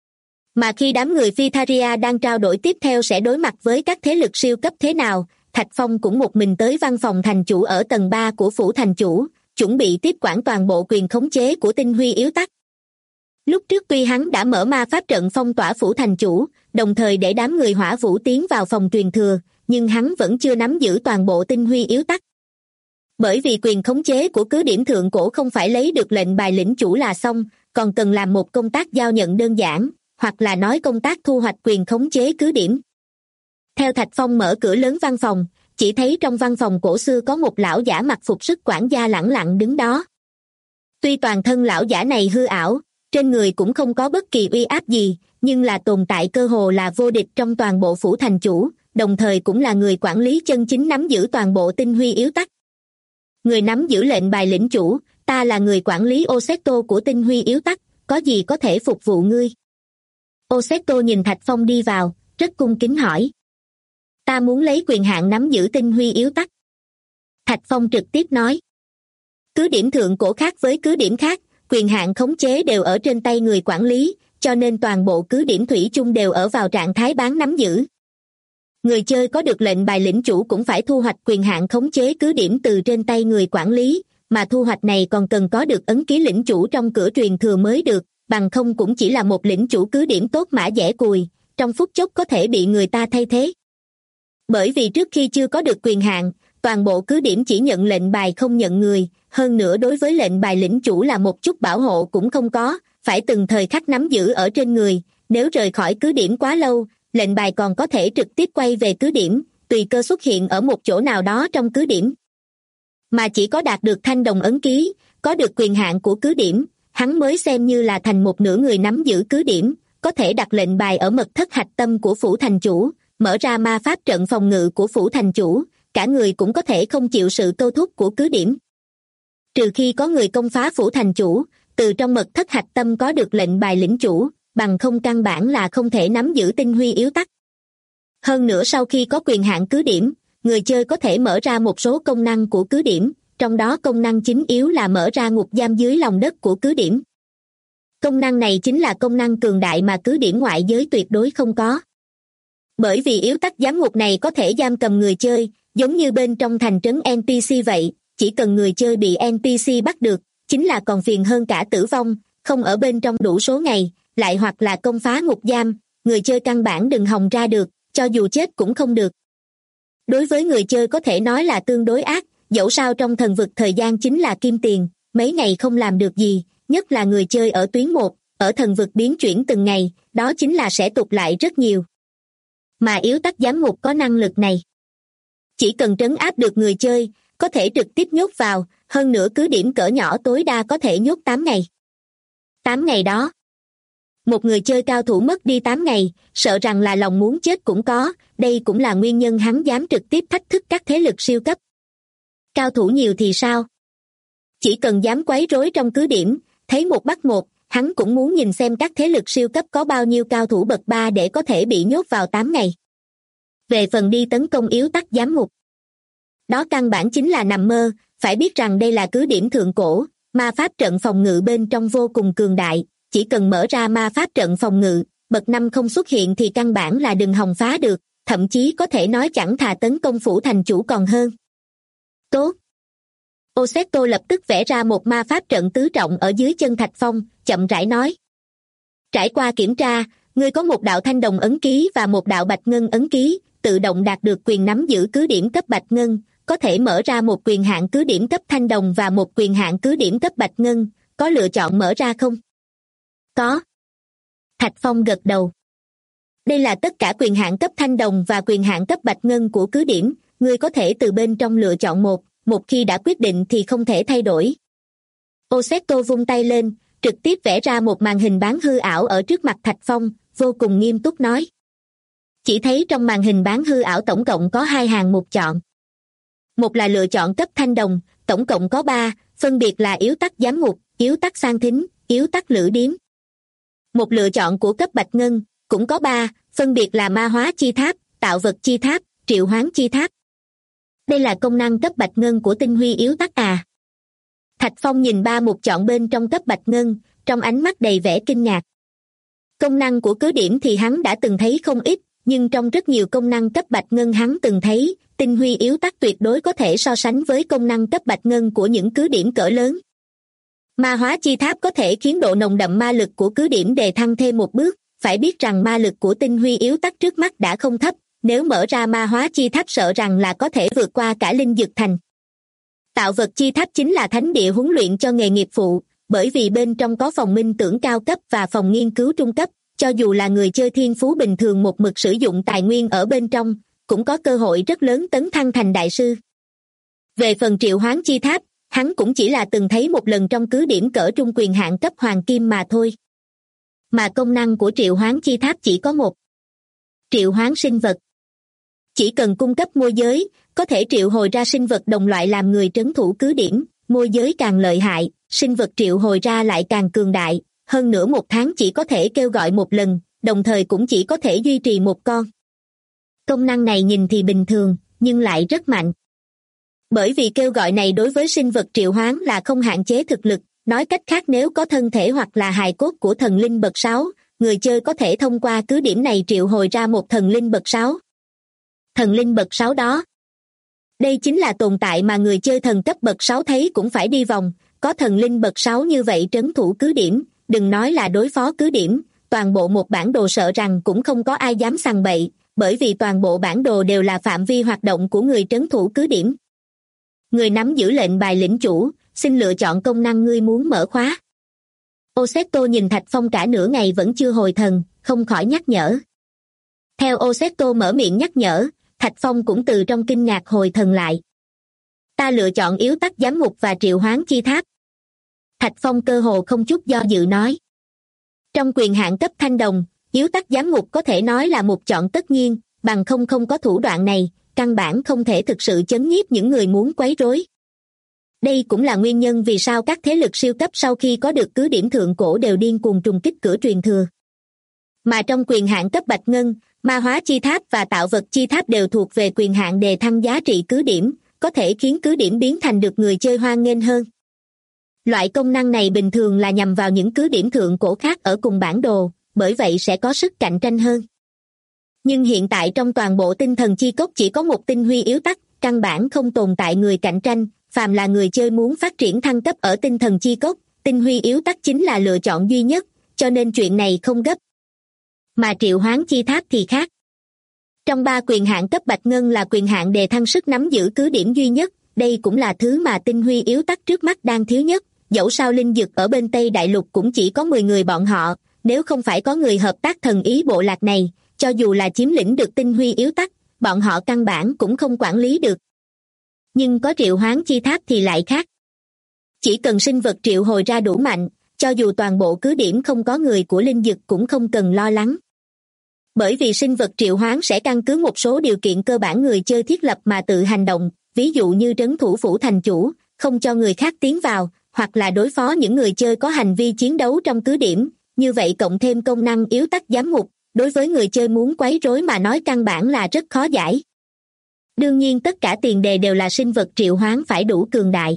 Mà khi đám người Phytharia đang trao đổi tiếp theo sẽ đối mặt với các thế lực siêu cấp thế nào, Thạch Phong cũng một mình tới văn phòng thành chủ ở tầng 3 của phủ thành chủ, chuẩn bị tiếp quản toàn bộ quyền khống chế của tinh huy yếu tắc. Lúc trước tuy hắn đã mở ma pháp trận phong tỏa phủ thành chủ, đồng thời để đám người hỏa vũ tiến vào phòng truyền thừa, nhưng hắn vẫn chưa nắm giữ toàn bộ tinh huy yếu tắc. Bởi vì quyền khống chế của cứ điểm thượng cổ không phải lấy được lệnh bài lĩnh chủ là xong, còn cần làm một công tác giao nhận đơn giản, hoặc là nói công tác thu hoạch quyền khống chế cứ điểm. Theo Thạch Phong mở cửa lớn văn phòng, chỉ thấy trong văn phòng cổ xưa có một lão giả mặc phục sức quản gia lẳng lặng đứng đó. Tuy toàn thân lão giả này hư ảo, trên người cũng không có bất kỳ uy áp gì, nhưng là tồn tại cơ hồ là vô địch trong toàn bộ phủ thành chủ, đồng thời cũng là người quản lý chân chính nắm giữ toàn bộ tinh huy yếu tắc. Người nắm giữ lệnh bài lĩnh chủ, ta là người quản lý Oseto của tinh huy yếu tắc, có gì có thể phục vụ ngươi? Oseto nhìn Thạch Phong đi vào, rất cung kính hỏi. Ta muốn lấy quyền hạn nắm giữ tinh huy yếu tắc. Thạch Phong trực tiếp nói. Cứ điểm thượng cổ khác với cứ điểm khác, quyền hạn khống chế đều ở trên tay người quản lý, cho nên toàn bộ cứ điểm thủy chung đều ở vào trạng thái bán nắm giữ. Người chơi có được lệnh bài lĩnh chủ cũng phải thu hoạch quyền hạn khống chế cứ điểm từ trên tay người quản lý, mà thu hoạch này còn cần có được ấn ký lĩnh chủ trong cửa truyền thừa mới được, bằng không cũng chỉ là một lĩnh chủ cứ điểm tốt mã dẻ cùi, trong phút chốc có thể bị người ta thay thế. Bởi vì trước khi chưa có được quyền hạn, toàn bộ cứ điểm chỉ nhận lệnh bài không nhận người, hơn nữa đối với lệnh bài lĩnh chủ là một chút bảo hộ cũng không có, phải từng thời khắc nắm giữ ở trên người, nếu rời khỏi cứ điểm quá lâu, lệnh bài còn có thể trực tiếp quay về cứ điểm, tùy cơ xuất hiện ở một chỗ nào đó trong cứ điểm. Mà chỉ có đạt được thanh đồng ấn ký, có được quyền hạn của cứ điểm, hắn mới xem như là thành một nửa người nắm giữ cứ điểm, có thể đặt lệnh bài ở mật thất hạch tâm của phủ thành chủ, mở ra ma pháp trận phòng ngự của phủ thành chủ, cả người cũng có thể không chịu sự câu thúc của cứ điểm. Trừ khi có người công phá phủ thành chủ, từ trong mật thất hạch tâm có được lệnh bài lĩnh chủ, bằng không căn bản là không thể nắm giữ tinh huy yếu tắc. Hơn nữa sau khi có quyền hạn cứ điểm, người chơi có thể mở ra một số công năng của cứ điểm, trong đó công năng chính yếu là mở ra ngục giam dưới lòng đất của cứ điểm. Công năng này chính là công năng cường đại mà cứ điểm ngoại giới tuyệt đối không có. Bởi vì yếu tắc giám ngục này có thể giam cầm người chơi, giống như bên trong thành trấn NPC vậy, chỉ cần người chơi bị NPC bắt được, chính là còn phiền hơn cả tử vong, không ở bên trong đủ số ngày, lại hoặc là công phá ngục giam, người chơi căn bản đừng hòng ra được, cho dù chết cũng không được. Đối với người chơi có thể nói là tương đối ác, dẫu sao trong thần vực thời gian chính là kim tiền, mấy ngày không làm được gì, nhất là người chơi ở tuyến 1, ở thần vực biến chuyển từng ngày, đó chính là sẽ tụt lại rất nhiều. Mà yếu tắc giám ngục có năng lực này. Chỉ cần trấn áp được người chơi, có thể trực tiếp nhốt vào, hơn nữa cứ điểm cỡ nhỏ tối đa có thể nhốt 8 ngày. 8 ngày đó. Một người chơi cao thủ mất đi 8 ngày, sợ rằng là lòng muốn chết cũng có, đây cũng là nguyên nhân hắn dám trực tiếp thách thức các thế lực siêu cấp. Cao thủ nhiều thì sao? Chỉ cần dám quấy rối trong cứ điểm, thấy một bắt một, hắn cũng muốn nhìn xem các thế lực siêu cấp có bao nhiêu cao thủ bậc 3 để có thể bị nhốt vào 8 ngày. Về phần đi tấn công yếu tắc giám ngục, đó căn bản chính là nằm mơ, phải biết rằng đây là cứ điểm thượng cổ, ma pháp trận phòng ngự bên trong vô cùng cường đại, chỉ cần mở ra ma pháp trận phòng ngự, bậc 5 không xuất hiện thì căn bản là đừng hòng phá được, thậm chí có thể nói chẳng thà tấn công phủ thành chủ còn hơn. Tốt. Oseto lập tức vẽ ra một ma pháp trận tứ trọng ở dưới chân Thạch Phong, chậm rãi nói. Trải qua kiểm tra, ngươi có một đạo thanh đồng ấn ký và một đạo bạch ngân ấn ký, tự động đạt được quyền nắm giữ cứ điểm cấp bạch ngân, có thể mở ra một quyền hạn cứ điểm cấp thanh đồng và một quyền hạn cứ điểm cấp bạch ngân, có lựa chọn mở ra không? Có. Thạch Phong gật đầu. Đây là tất cả quyền hạn cấp thanh đồng và quyền hạn cấp bạch ngân của cứ điểm, ngươi có thể từ bên trong lựa chọn một khi đã quyết định thì không thể thay đổi. Oseto vung tay lên, trực tiếp vẽ ra một màn hình bán hư ảo ở trước mặt Thạch Phong, vô cùng nghiêm túc nói. Chỉ thấy trong màn hình bán hư ảo tổng cộng có 2 hàng mục chọn. Một là lựa chọn cấp thanh đồng, tổng cộng có 3, phân biệt là yếu tắc giám ngục, yếu tắc sang thính, yếu tắc lữ điếm. Một lựa chọn của cấp bạch ngân, cũng có 3, phân biệt là ma hóa chi tháp, tạo vật chi tháp, triệu hoán chi tháp. Đây là công năng cấp bạch ngân của tinh huy yếu tắc à? Thạch Phong nhìn 3 mục chọn bên trong cấp bạch ngân, trong ánh mắt đầy vẻ kinh ngạc. Công năng của cứ điểm thì hắn đã từng thấy không ít, nhưng trong rất nhiều công năng cấp bạch ngân hắn từng thấy, tinh huy yếu tắc tuyệt đối có thể so sánh với công năng cấp bạch ngân của những cứ điểm cỡ lớn. Ma hóa chi tháp có thể khiến độ nồng đậm ma lực của cứ điểm đề thăng thêm một bước, phải biết rằng ma lực của tinh huy yếu tắc trước mắt đã không thấp, nếu mở ra ma hóa chi tháp sợ rằng là có thể vượt qua cả linh dược thành. Tạo vật chi tháp chính là thánh địa huấn luyện cho nghề nghiệp phụ, bởi vì bên trong có phòng minh tưởng cao cấp và phòng nghiên cứu trung cấp, cho dù là người chơi thiên phú bình thường một mực sử dụng tài nguyên ở bên trong, cũng có cơ hội rất lớn tấn thăng thành đại sư. Về phần triệu hoán chi tháp, hắn cũng chỉ là từng thấy một lần trong cứ điểm cỡ trung quyền hạn cấp hoàng kim mà thôi. Mà công năng của triệu hoán chi tháp chỉ có một. Triệu hoán sinh vật. Chỉ cần cung cấp môi giới, có thể triệu hồi ra sinh vật đồng loại làm người trấn thủ cứ điểm, môi giới càng lợi hại, sinh vật triệu hồi ra lại càng cường đại, hơn nữa 1 tháng chỉ có thể kêu gọi một lần, đồng thời cũng chỉ có thể duy trì một con. Công năng này nhìn thì bình thường, nhưng lại rất mạnh. Bởi vì kêu gọi này đối với sinh vật triệu hoán là không hạn chế thực lực, nói cách khác nếu có thân thể hoặc là hài cốt của thần linh bậc 6, người chơi có thể thông qua cứ điểm này triệu hồi ra một thần linh bậc 6. Thần linh bậc 6 đó. Đây chính là tồn tại mà người chơi thần cấp bậc 6 thấy cũng phải đi vòng, có thần linh bậc 6 như vậy trấn thủ cứ điểm, đừng nói là đối phó cứ điểm, toàn bộ một bản đồ sợ rằng cũng không có ai dám sằng bậy, bởi vì toàn bộ bản đồ đều là phạm vi hoạt động của người trấn thủ cứ điểm. Người nắm giữ lệnh bài lĩnh chủ, xin lựa chọn công năng ngươi muốn mở khóa. Oseto nhìn Thạch Phong cả nửa ngày vẫn chưa hồi thần, không khỏi nhắc nhở. Theo Oseto mở miệng nhắc nhở, Thạch Phong cũng từ trong kinh ngạc hồi thần lại. Ta lựa chọn yếu tắc giám ngục và triệu hoán chi tháp. Thạch Phong cơ hồ không chút do dự nói. Trong quyền hạn cấp thanh đồng, yếu tắc giám ngục có thể nói là một chọn tất nhiên, bằng không có thủ đoạn này, căn bản không thể thực sự chấn nhiếp những người muốn quấy rối. Đây cũng là nguyên nhân vì sao các thế lực siêu cấp sau khi có được cứ điểm thượng cổ đều điên cuồng trùng kích cửa truyền thừa. Mà trong quyền hạn cấp bạch ngân, ma hóa chi tháp và tạo vật chi tháp đều thuộc về quyền hạn đề thăng giá trị cứ điểm, có thể khiến cứ điểm biến thành được người chơi hoan nghênh hơn. Loại công năng này bình thường là nhằm vào những cứ điểm thượng cổ khác ở cùng bản đồ, bởi vậy sẽ có sức cạnh tranh hơn. Nhưng hiện tại trong toàn bộ tinh thần chi cốc chỉ có một tinh huy yếu tắc, căn bản không tồn tại người cạnh tranh, phàm là người chơi muốn phát triển thăng cấp ở tinh thần chi cốc, tinh huy yếu tắc chính là lựa chọn duy nhất, cho nên chuyện này không gấp. Mà triệu hoán chi tháp thì khác. Trong 3 quyền hạn cấp bạch ngân là quyền hạn đề thăng sức nắm giữ cứ điểm duy nhất, đây cũng là thứ mà tinh huy yếu tắc trước mắt đang thiếu nhất, dẫu sao linh dực ở bên Tây Đại Lục cũng chỉ có 10 người bọn họ, nếu không phải có người hợp tác thần ý bộ lạc này, cho dù là chiếm lĩnh được tinh huy yếu tắc, bọn họ căn bản cũng không quản lý được. Nhưng có triệu hoán chi tháp thì lại khác. Chỉ cần sinh vật triệu hồi ra đủ mạnh, cho dù toàn bộ cứ điểm không có người của linh dực cũng không cần lo lắng. Bởi vì sinh vật triệu hoán sẽ căn cứ một số điều kiện cơ bản người chơi thiết lập mà tự hành động, ví dụ như trấn thủ phủ thành chủ, không cho người khác tiến vào, hoặc là đối phó những người chơi có hành vi chiến đấu trong cứ điểm, như vậy cộng thêm công năng yếu tắc giám ngục, đối với người chơi muốn quấy rối mà nói căn bản là rất khó giải. Đương nhiên tất cả tiền đề đều là sinh vật triệu hoán phải đủ cường đại.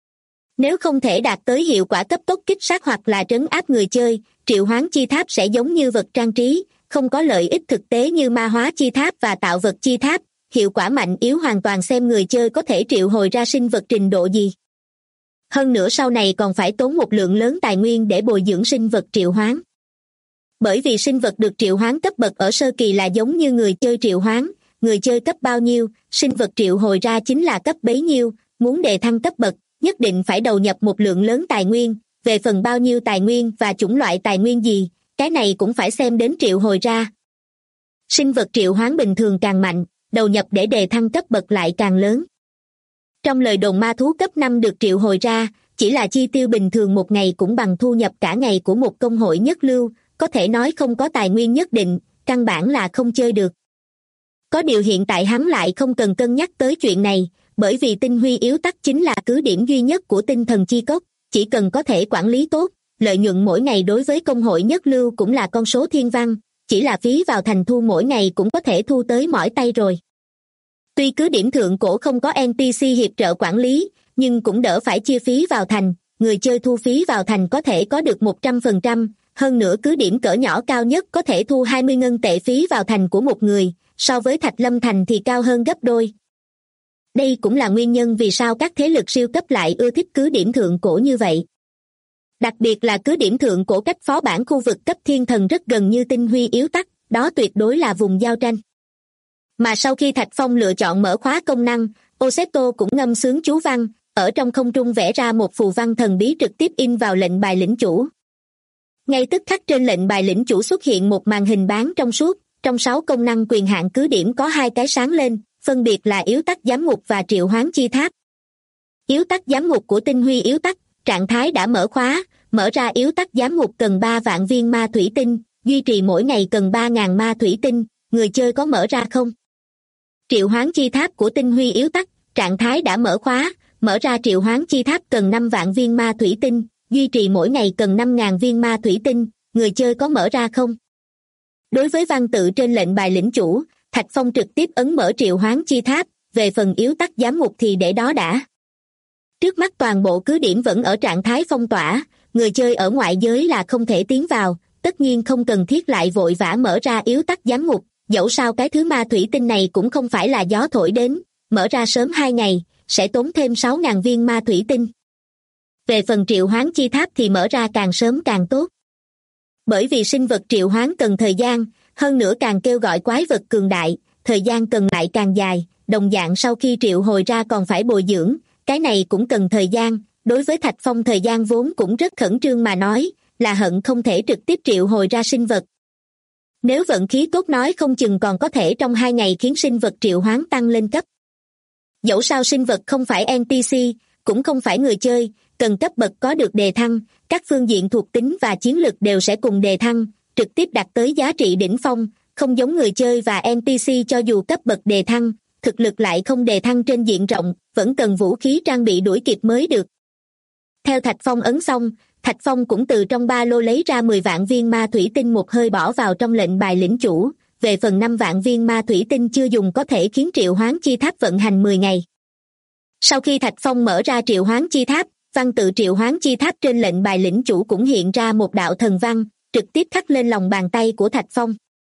Nếu không thể đạt tới hiệu quả cấp tốc kích sát hoặc là trấn áp người chơi, triệu hoán chi tháp sẽ giống như vật trang trí, không có lợi ích thực tế như ma hóa chi tháp và tạo vật chi tháp, hiệu quả mạnh yếu hoàn toàn xem người chơi có thể triệu hồi ra sinh vật trình độ gì. Hơn nữa sau này còn phải tốn một lượng lớn tài nguyên để bồi dưỡng sinh vật triệu hoán. Bởi vì sinh vật được triệu hoán cấp bậc ở sơ kỳ là giống như người chơi triệu hoán, người chơi cấp bao nhiêu, sinh vật triệu hồi ra chính là cấp bấy nhiêu, muốn đề thăng cấp bậc, nhất định phải đầu nhập một lượng lớn tài nguyên, về phần bao nhiêu tài nguyên và chủng loại tài nguyên gì, cái này cũng phải xem đến triệu hồi ra. Sinh vật triệu hoán bình thường càng mạnh, đầu nhập để đề thăng cấp bậc lại càng lớn. Trong lời đồn ma thú cấp 5 được triệu hồi ra, chỉ là chi tiêu bình thường một ngày cũng bằng thu nhập cả ngày của một công hội nhất lưu, có thể nói không có tài nguyên nhất định, căn bản là không chơi được. Có điều hiện tại hắn lại không cần cân nhắc tới chuyện này, bởi vì tinh huy yếu tắc chính là cứ điểm duy nhất của tinh thần chi cốc, chỉ cần có thể quản lý tốt, lợi nhuận mỗi ngày đối với công hội nhất lưu cũng là con số thiên văn, chỉ là phí vào thành thu mỗi ngày cũng có thể thu tới mỏi tay rồi. Tuy cứ điểm thượng cổ không có NPC hiệp trợ quản lý, nhưng cũng đỡ phải chia phí vào thành, người chơi thu phí vào thành có thể có được 100%, hơn nữa cứ điểm cỡ nhỏ cao nhất có thể thu 20 ngân tệ phí vào thành của một người, so với Thạch Lâm Thành thì cao hơn gấp đôi. Đây cũng là nguyên nhân vì sao các thế lực siêu cấp lại ưa thích cứ điểm thượng cổ như vậy. Đặc biệt là cứ điểm thượng cổ cách phó bản khu vực cấp thiên thần rất gần như tinh huy yếu tắc, đó tuyệt đối là vùng giao tranh. Mà sau khi Thạch Phong lựa chọn mở khóa công năng, Oseto cũng ngâm sướng chú văn, ở trong không trung vẽ ra một phù văn thần bí trực tiếp in vào lệnh bài lĩnh chủ. Ngay tức khắc trên lệnh bài lĩnh chủ xuất hiện một màn hình bán trong suốt, trong 6 công năng quyền hạn cứ điểm có 2 cái sáng lên, phân biệt là yếu tắc giám ngục và triệu hoán chi tháp. Yếu tắc giám ngục của tinh huy yếu tắc, trạng thái đã mở khóa, mở ra yếu tắc giám ngục cần 3 vạn viên ma thủy tinh, duy trì mỗi ngày cần 3.000 ma thủy tinh, người chơi có mở ra không? Triệu hoán chi tháp của tinh huy yếu tắc, trạng thái đã mở khóa, mở ra triệu hoán chi tháp cần 5 vạn viên ma thủy tinh, duy trì mỗi ngày cần 5.000 viên ma thủy tinh, người chơi có mở ra không? Đối với văn tự trên lệnh bài lĩnh chủ, Thạch Phong trực tiếp ấn mở triệu hoán chi tháp, về phần yếu tắc giám ngục thì để đó đã. Trước mắt toàn bộ cứ điểm vẫn ở trạng thái phong tỏa, người chơi ở ngoại giới là không thể tiến vào, tất nhiên không cần thiết lại vội vã mở ra yếu tắc giám ngục, dẫu sao cái thứ ma thủy tinh này cũng không phải là gió thổi đến, mở ra sớm 2 ngày, sẽ tốn thêm 6.000 viên ma thủy tinh. Về phần triệu hoán chi tháp thì mở ra càng sớm càng tốt. Bởi vì sinh vật triệu hoán cần thời gian, hơn nữa càng kêu gọi quái vật cường đại, thời gian cần lại càng dài, đồng dạng sau khi triệu hồi ra còn phải bồi dưỡng, cái này cũng cần thời gian, đối với Thạch Phong thời gian vốn cũng rất khẩn trương mà nói, là hận không thể trực tiếp triệu hồi ra sinh vật. Nếu vận khí tốt nói không chừng còn có thể trong 2 ngày khiến sinh vật triệu hoán tăng lên cấp. Dẫu sao sinh vật không phải NPC, cũng không phải người chơi, cần cấp bậc có được đề thăng, các phương diện thuộc tính và chiến lực đều sẽ cùng đề thăng, trực tiếp đạt tới giá trị đỉnh phong, không giống người chơi và NPC cho dù cấp bậc đề thăng, thực lực lại không đề thăng trên diện rộng, vẫn cần vũ khí trang bị đuổi kịp mới được. Theo Thạch Phong ấn xong, Thạch Phong cũng từ trong ba lô lấy ra 10 vạn viên ma thủy tinh một hơi bỏ vào trong lệnh bài lĩnh chủ, về phần 5 vạn viên ma thủy tinh chưa dùng có thể khiến triệu hoán chi tháp vận hành 10 ngày. Sau khi Thạch Phong mở ra triệu hoán chi tháp, văn tự triệu hoán chi tháp trên lệnh bài lĩnh chủ cũng hiện ra một đạo thần văn, trực tiếp khắc lên lòng bàn tay của Thạch Phong.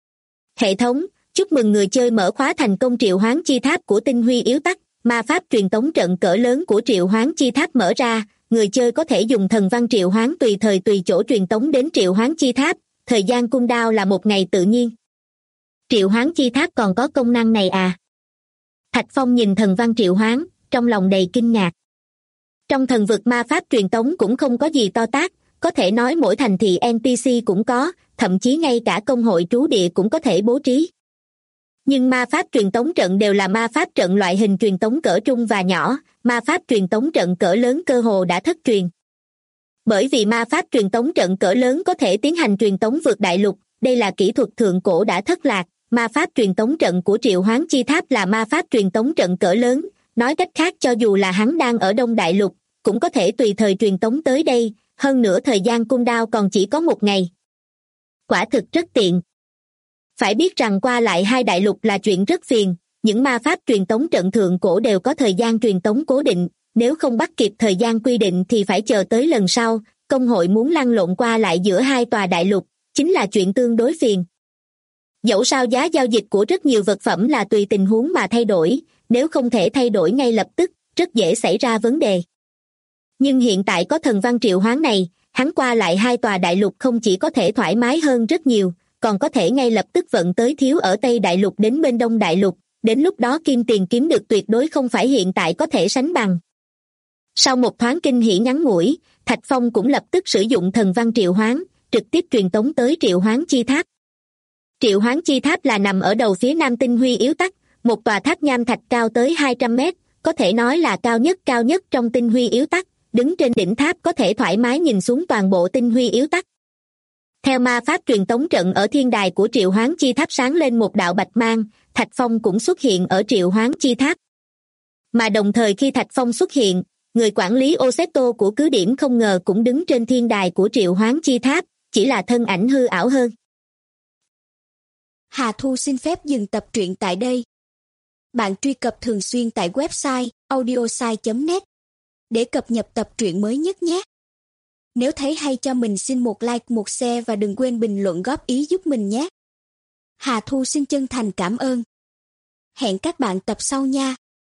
Hệ thống, chúc mừng người chơi mở khóa thành công triệu hoán chi tháp của tinh huy yếu tắc, ma pháp truyền tống trận cỡ lớn của triệu hoán chi tháp mở ra, người chơi có thể dùng thần văn triệu hoán tùy thời tùy chỗ truyền tống đến triệu hoán chi tháp, thời gian cooldown là 1 ngày tự nhiên. Triệu hoán chi tháp còn có công năng này à? Thạch Phong nhìn thần văn triệu hoán, trong lòng đầy kinh ngạc. Trong thần vực ma pháp truyền tống cũng không có gì to tát, có thể nói mỗi thành thị NPC cũng có, thậm chí ngay cả công hội trú địa cũng có thể bố trí. Nhưng ma pháp truyền tống trận đều là ma pháp trận loại hình truyền tống cỡ trung và nhỏ, ma pháp truyền tống trận cỡ lớn cơ hồ đã thất truyền. Bởi vì ma pháp truyền tống trận cỡ lớn có thể tiến hành truyền tống vượt đại lục, đây là kỹ thuật thượng cổ đã thất lạc, ma pháp truyền tống trận của triệu hoán chi tháp là ma pháp truyền tống trận cỡ lớn, nói cách khác cho dù là hắn đang ở Đông Đại Lục, cũng có thể tùy thời truyền tống tới đây, hơn nữa thời gian cooldown còn chỉ có 1 ngày. Quả thực rất tiện. Phải biết rằng qua lại 2 đại lục là chuyện rất phiền, những ma pháp truyền tống trận thượng cổ đều có thời gian truyền tống cố định, nếu không bắt kịp thời gian quy định thì phải chờ tới lần sau, công hội muốn lăn lộn qua lại giữa 2 tòa đại lục, chính là chuyện tương đối phiền. Dẫu sao giá giao dịch của rất nhiều vật phẩm là tùy tình huống mà thay đổi, nếu không thể thay đổi ngay lập tức, rất dễ xảy ra vấn đề. Nhưng hiện tại có thần văn triệu hoán này, hắn qua lại 2 tòa đại lục không chỉ có thể thoải mái hơn rất nhiều, còn có thể ngay lập tức vận tới thiếu ở Tây Đại Lục đến bên Đông Đại Lục, đến lúc đó kim tiền kiếm được tuyệt đối không phải hiện tại có thể sánh bằng. Sau một thoáng kinh hỉ ngắn ngủi, Thạch Phong cũng lập tức sử dụng thần văn triệu hoán, trực tiếp truyền tống tới triệu hoán chi tháp. Triệu hoán chi tháp là nằm ở đầu phía nam tinh huy yếu tắc, một tòa tháp nham thạch cao tới 200 mét, có thể nói là cao nhất trong tinh huy yếu tắc, đứng trên đỉnh tháp có thể thoải mái nhìn xuống toàn bộ tinh huy yếu tắc. Theo ma pháp truyền tống trận ở thiên đài của triệu hoán chi tháp sáng lên một đạo bạch mang, Thạch Phong cũng xuất hiện ở triệu hoán chi tháp. Mà đồng thời khi Thạch Phong xuất hiện, người quản lý Oseto của cứ điểm không ngờ cũng đứng trên thiên đài của triệu hoán chi tháp, chỉ là thân ảnh hư ảo hơn. Hà Thu xin phép dừng tập truyện tại đây. Bạn truy cập thường xuyên tại website audiosai.net để cập nhật tập truyện mới nhất nhé. Nếu thấy hay cho mình xin một like, một share và đừng quên bình luận góp ý giúp mình nhé. Hà Thu xin chân thành cảm ơn. Hẹn các bạn tập sau nha.